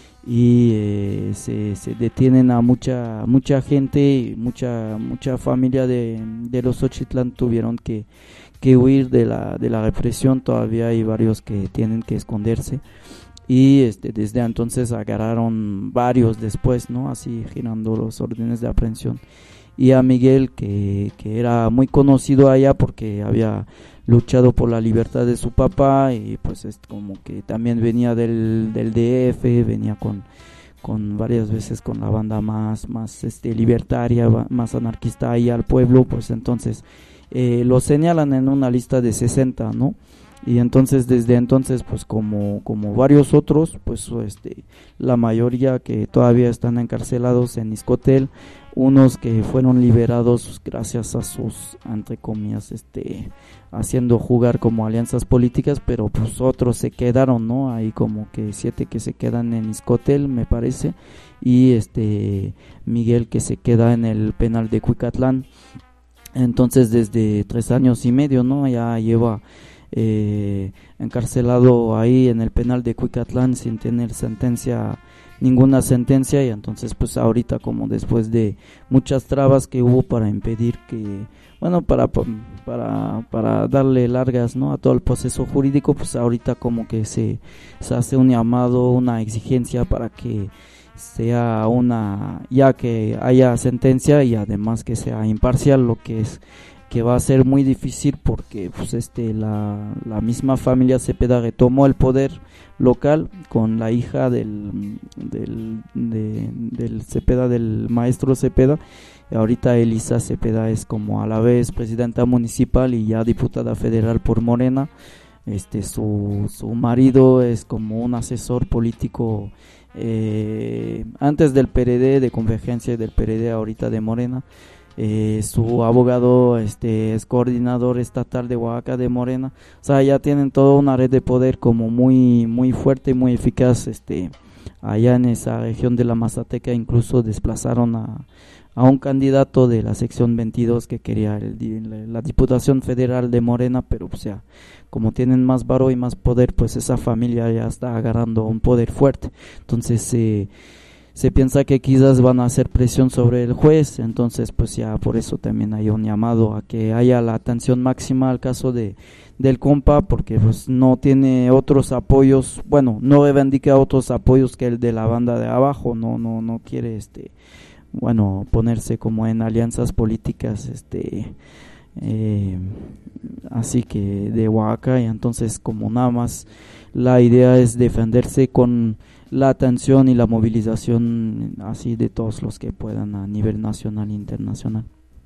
y eh, se, se detienen a mucha mucha gente y mucha mucha familia de, de Los Xochitlán tuvieron que, que huir de la, de la represión. Todavía hay varios que tienen que esconderse y este desde entonces agarraron varios después, ¿no? Así girando los órdenes de aprehensión. Y a Miguel, que, que era muy conocido allá porque había luchado por la libertad de su papá y pues es como que también venía del, del D F, venía con, con varias veces con la banda más, más este, libertaria, más anarquista ahí al pueblo, pues entonces eh, lo señalan en una lista de sesenta, ¿no? Y entonces desde entonces pues como como varios otros pues este la mayoría que todavía están encarcelados en Izcotel, unos que fueron liberados gracias a sus entre comillas este haciendo jugar como alianzas políticas, pero pues otros se quedaron, ¿no? Hay como que siete que se quedan en Izcotel, me parece, y este Miguel que se queda en el penal de Cuicatlán. Entonces desde tres años y medio, ¿no? Ya lleva Eh, encarcelado ahí en el penal de Cuicatlán sin tener sentencia, ninguna sentencia, y entonces pues ahorita como después de muchas trabas que hubo para impedir que, bueno, para para para darle largas, ¿no? a todo el proceso jurídico, pues ahorita como que se, se hace un llamado, una exigencia para que sea una, ya que haya sentencia y además que sea imparcial, lo que es que va a ser muy difícil porque pues este la, la misma familia Cepeda retomó el poder local con la hija del del, de, del Cepeda, del maestro Cepeda. Y ahorita Elisa Cepeda es como a la vez presidenta municipal y ya diputada federal por Morena. Este su, su marido es como un asesor político eh, antes del P R D, de Convergencia, y del P R D ahorita de Morena. Eh, su abogado este es coordinador estatal de Oaxaca de Morena. O sea, ya tienen toda una red de poder como muy muy fuerte y muy eficaz. Este allá en esa región de la Mazateca incluso desplazaron a, a un candidato de la sección veintidós que quería el, la diputación federal de Morena, pero o sea, como tienen más varo y más poder, pues esa familia ya está agarrando un poder fuerte. Entonces eh, se piensa que quizás van a hacer presión sobre el juez, entonces pues ya por eso también hay un llamado a que haya la atención máxima al caso de del compa, porque pues no tiene otros apoyos, bueno, no reivindica otros apoyos que el de la banda de abajo, no no no quiere este bueno ponerse como en alianzas políticas este eh, así que de Oaxaca, y entonces como nada más la idea es defenderse con la atención y la movilización así de todos los que puedan a nivel nacional e internacional.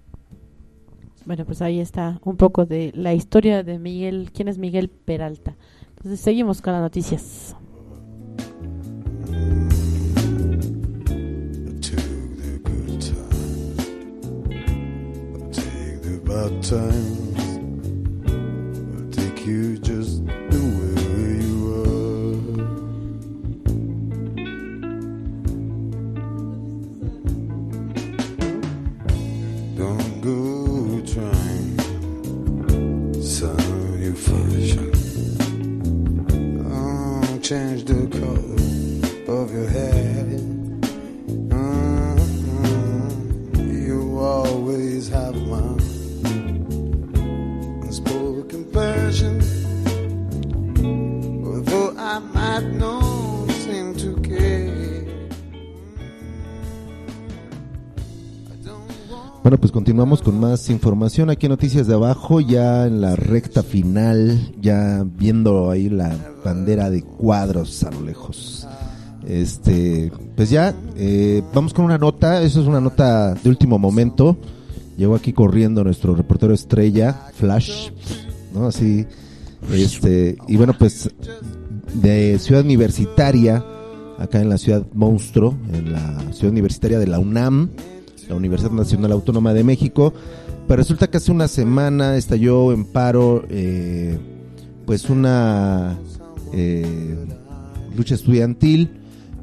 Bueno, pues ahí está un poco de la historia de Miguel. ¿Quién es Miguel Peralta? Entonces seguimos con las noticias. hard times will take you just the way you are. Don't go trying some new fashion. Don't change the color of your hair. Always have my unspoken passion, although I might not seem to care. Bueno, pues continuamos con más información aquí en Noticias de Abajo, ya en la recta final, ya viendo ahí la bandera de cuadros a lo lejos. Este, pues ya, eh, vamos con una nota. Eso es una nota de último momento. Llegó aquí corriendo nuestro reportero estrella, Flash, ¿no? Así, este, y bueno, pues de Ciudad Universitaria, acá en la ciudad monstruo, en la ciudad universitaria de la UNAM, la Universidad Nacional Autónoma de México. Pero resulta que hace una semana estalló en paro, eh, pues una eh, lucha estudiantil.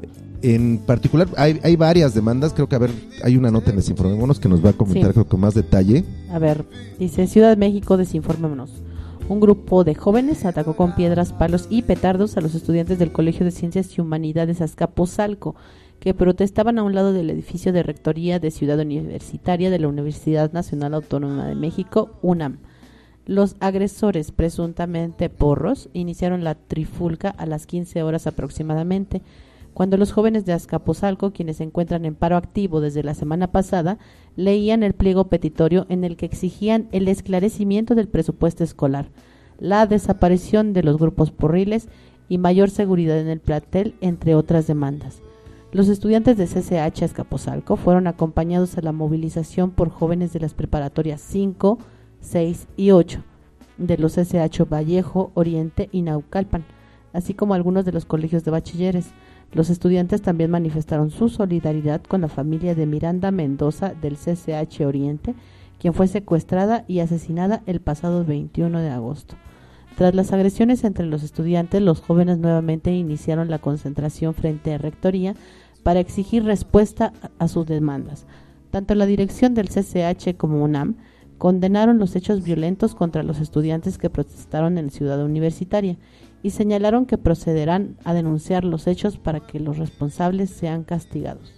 En particular, hay, hay varias demandas, creo que, a ver, hay una nota en Desinformémonos que nos va a comentar, sí, creo que con más detalle. A ver, dice Ciudad de México, Desinformémonos. Un grupo de jóvenes atacó con piedras, palos y petardos a los estudiantes del Colegio de Ciencias y Humanidades Azcapotzalco, que protestaban a un lado del edificio de rectoría de Ciudad Universitaria de la Universidad Nacional Autónoma de México, UNAM. Los agresores, presuntamente porros, iniciaron la trifulca a las quince horas aproximadamente, cuando los jóvenes de Azcapotzalco, quienes se encuentran en paro activo desde la semana pasada, leían el pliego petitorio en el que exigían el esclarecimiento del presupuesto escolar, la desaparición de los grupos porriles y mayor seguridad en el plantel, entre otras demandas. Los estudiantes de C C H Azcapotzalco fueron acompañados a la movilización por jóvenes de las preparatorias cinco, seis y ocho, de los C C H Vallejo, Oriente y Naucalpan, así como algunos de los colegios de bachilleres. Los estudiantes también manifestaron su solidaridad con la familia de Miranda Mendoza del C C H Oriente, quien fue secuestrada y asesinada el pasado veintiuno de agosto. Tras las agresiones entre los estudiantes, los jóvenes nuevamente iniciaron la concentración frente a Rectoría para exigir respuesta a sus demandas. Tanto la dirección del C C H como UNAM condenaron los hechos violentos contra los estudiantes que protestaron en Ciudad Universitaria y señalaron que procederán a denunciar los hechos para que los responsables sean castigados.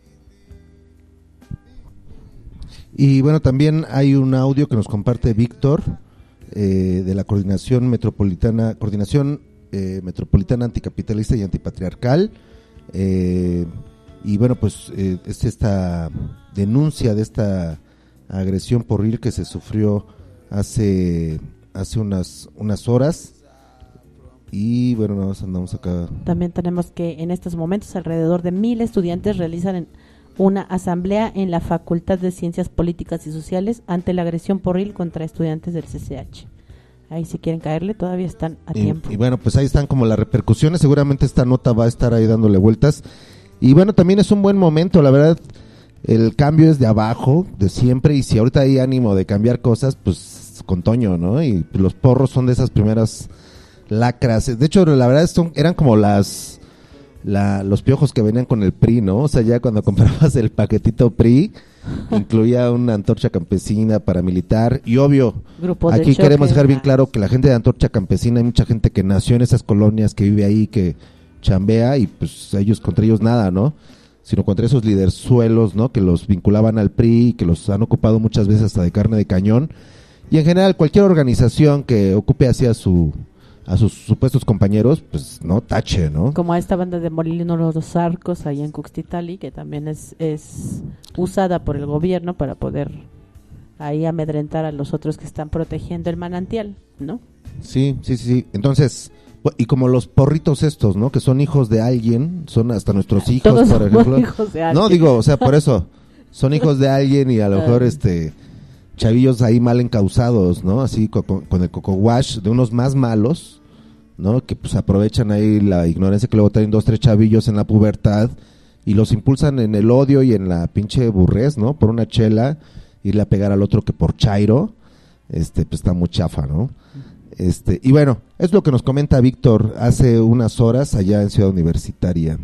Y bueno, también hay un audio que nos comparte Víctor eh, de la Coordinación Metropolitana, Coordinación eh, Metropolitana Anticapitalista y Antipatriarcal. Eh, y bueno, pues eh, es esta denuncia de esta agresión porril que se sufrió hace hace unas unas horas. Y bueno, nos andamos acá. También tenemos que en estos momentos alrededor de mil estudiantes realizan una asamblea en la Facultad de Ciencias Políticas y Sociales ante la agresión porril contra estudiantes del C C H. Ahí si quieren caerle todavía están a y, tiempo. Y bueno, pues ahí están como las repercusiones. Seguramente esta nota va a estar ahí dándole vueltas. Y bueno, también es un buen momento, la verdad. El cambio es de abajo, de siempre. Y si ahorita hay ánimo de cambiar cosas, pues con Toño, ¿no? Y los porros son de esas primeras lacras. De hecho, la verdad son, eran como las la, los piojos que venían con el P R I, ¿no? O sea, ya cuando comprabas el paquetito P R I, incluía una antorcha campesina, paramilitar y obvio, Grupo aquí choque, queremos dejar bien claro que la gente de Antorcha Campesina, hay mucha gente que nació en esas colonias, que vive ahí, que chambea y pues ellos, contra ellos nada, ¿no? Sino contra esos liderzuelos, ¿no? Que los vinculaban al P R I, que los han ocupado muchas veces hasta de carne de cañón. Y en general cualquier organización que ocupe así a su a sus supuestos compañeros, pues no tache, ¿no? Como a esta banda de Molino Los Arcos allá en Cuxtitali, que también es es usada por el gobierno para poder ahí amedrentar a los otros que están protegiendo el manantial, ¿no? Sí, sí, sí. Entonces, y como los porritos estos, ¿no? Que son hijos de alguien, son hasta nuestros hijos, Todos por ejemplo. hijos de alguien. No, digo, o sea, por eso, son hijos de alguien y a lo mejor este chavillos ahí mal encausados, ¿no? Así con, con el coco wash de unos más malos, ¿no? Que pues aprovechan ahí la ignorancia que luego traen dos, tres chavillos en la pubertad y los impulsan en el odio y en la pinche burrez, ¿no? Por una chela, irle a pegar al otro que por chairo. este, pues está muy chafa, ¿no? Este, y bueno, es lo que nos comenta Víctor hace unas horas allá en Ciudad Universitaria.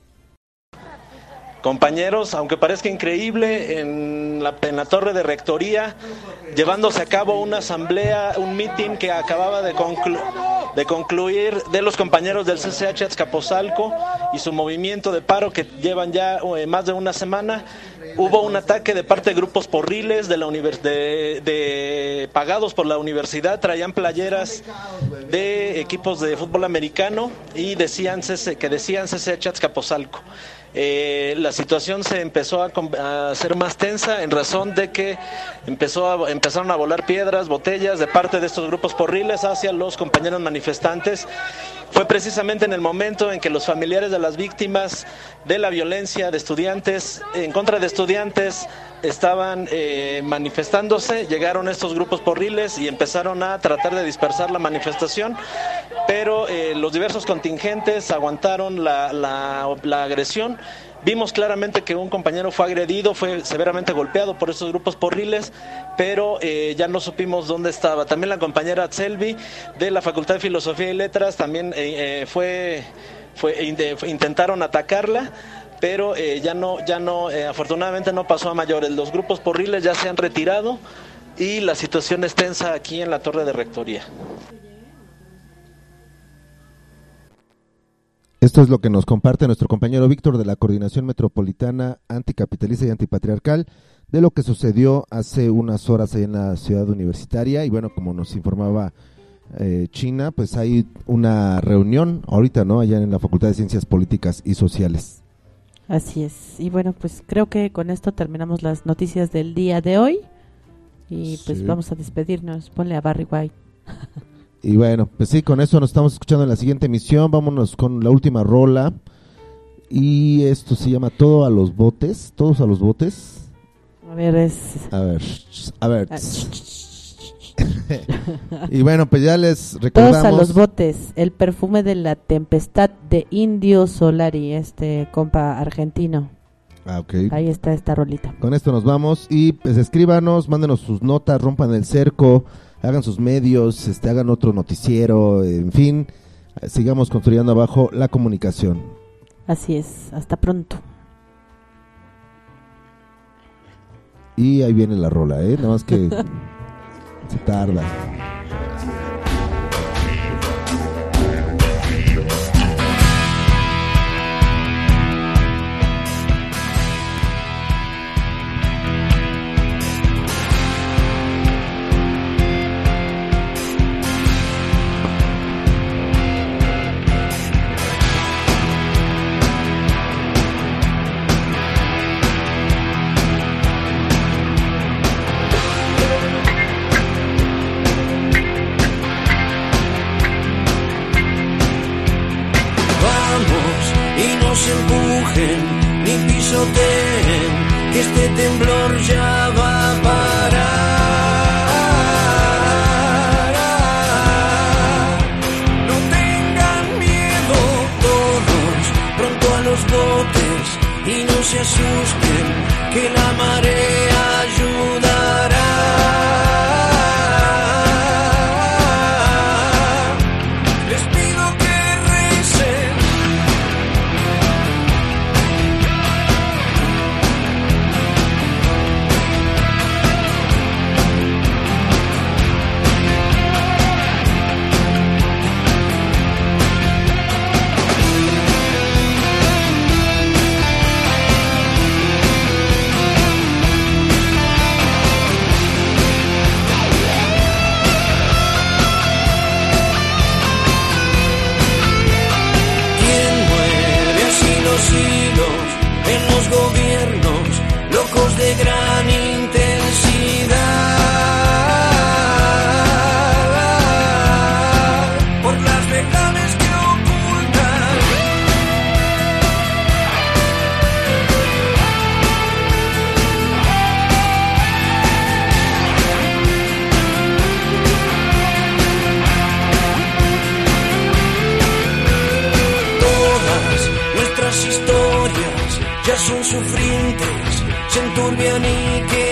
Compañeros, aunque parezca increíble, en la, en la torre de rectoría, llevándose a cabo una asamblea, un meeting que acababa de, conclu de concluir de los compañeros del C C H Azcapotzalco y su movimiento de paro que llevan ya eh, más de una semana. Hubo un ataque de parte de grupos porriles de la univers de, de pagados por la universidad, traían playeras de equipos de fútbol americano y decían C C, que decían C C H Azcapotzalco. Eh, la situación se empezó a, a hacer más tensa en razón de que empezó a, empezaron a volar piedras, botellas de parte de estos grupos porriles hacia los compañeros manifestantes. Fue precisamente en el momento en que los familiares de las víctimas de la violencia de estudiantes, en contra de estudiantes, estaban eh, manifestándose, llegaron estos grupos porriles y empezaron a tratar de dispersar la manifestación, pero eh, los diversos contingentes aguantaron la, la, la agresión. Vimos claramente que un compañero fue agredido, fue severamente golpeado por estos grupos porriles, pero eh, ya no supimos dónde estaba. También la compañera Selvi de la Facultad de Filosofía y Letras también eh, eh, fue, fue, intentaron atacarla, pero eh, ya no, ya no, eh, afortunadamente no pasó a mayores. Los grupos porriles ya se han retirado y la situación es tensa aquí en la torre de rectoría. Esto es lo que nos comparte nuestro compañero Víctor de la Coordinación Metropolitana Anticapitalista y Antipatriarcal de lo que sucedió hace unas horas ahí en la Ciudad Universitaria. Y bueno, como nos informaba eh, China, pues hay una reunión ahorita, ¿no? Allá en la Facultad de Ciencias Políticas y Sociales. Así es. Y bueno, pues creo que con esto terminamos las noticias del día de hoy. Y pues sí, vamos a despedirnos. Ponle a Barry White. Y bueno, pues sí, con eso nos estamos escuchando en la siguiente emisión. Vámonos con la última rola. Y esto se llama Todo a los Botes. Todos a los Botes. A ver, es... A ver, a ver. Y bueno, pues ya les recordamos. Todos a los Botes. El perfume de la tempestad de Indio Solari, este compa argentino. Ah, ok. Ahí está esta rolita. Con esto nos vamos. Y pues escríbanos, mándenos sus notas, rompan el cerco, hagan sus medios, este, hagan otro noticiero, en fin, sigamos construyendo abajo la comunicación. Así es, hasta pronto. Y ahí viene la rola, ¿eh? Nada más que se tarda. Ni pisoteen, que este temblor ya va a parar. No tengan miedo todos, pronto a los botes, y no se asusten, que la marea ayudará. Les pido que recen. En los gobiernos, locos de gran intensidad, por las verdades que ocultan. Todas nuestras historias ya son sufrientes, se enturbian y que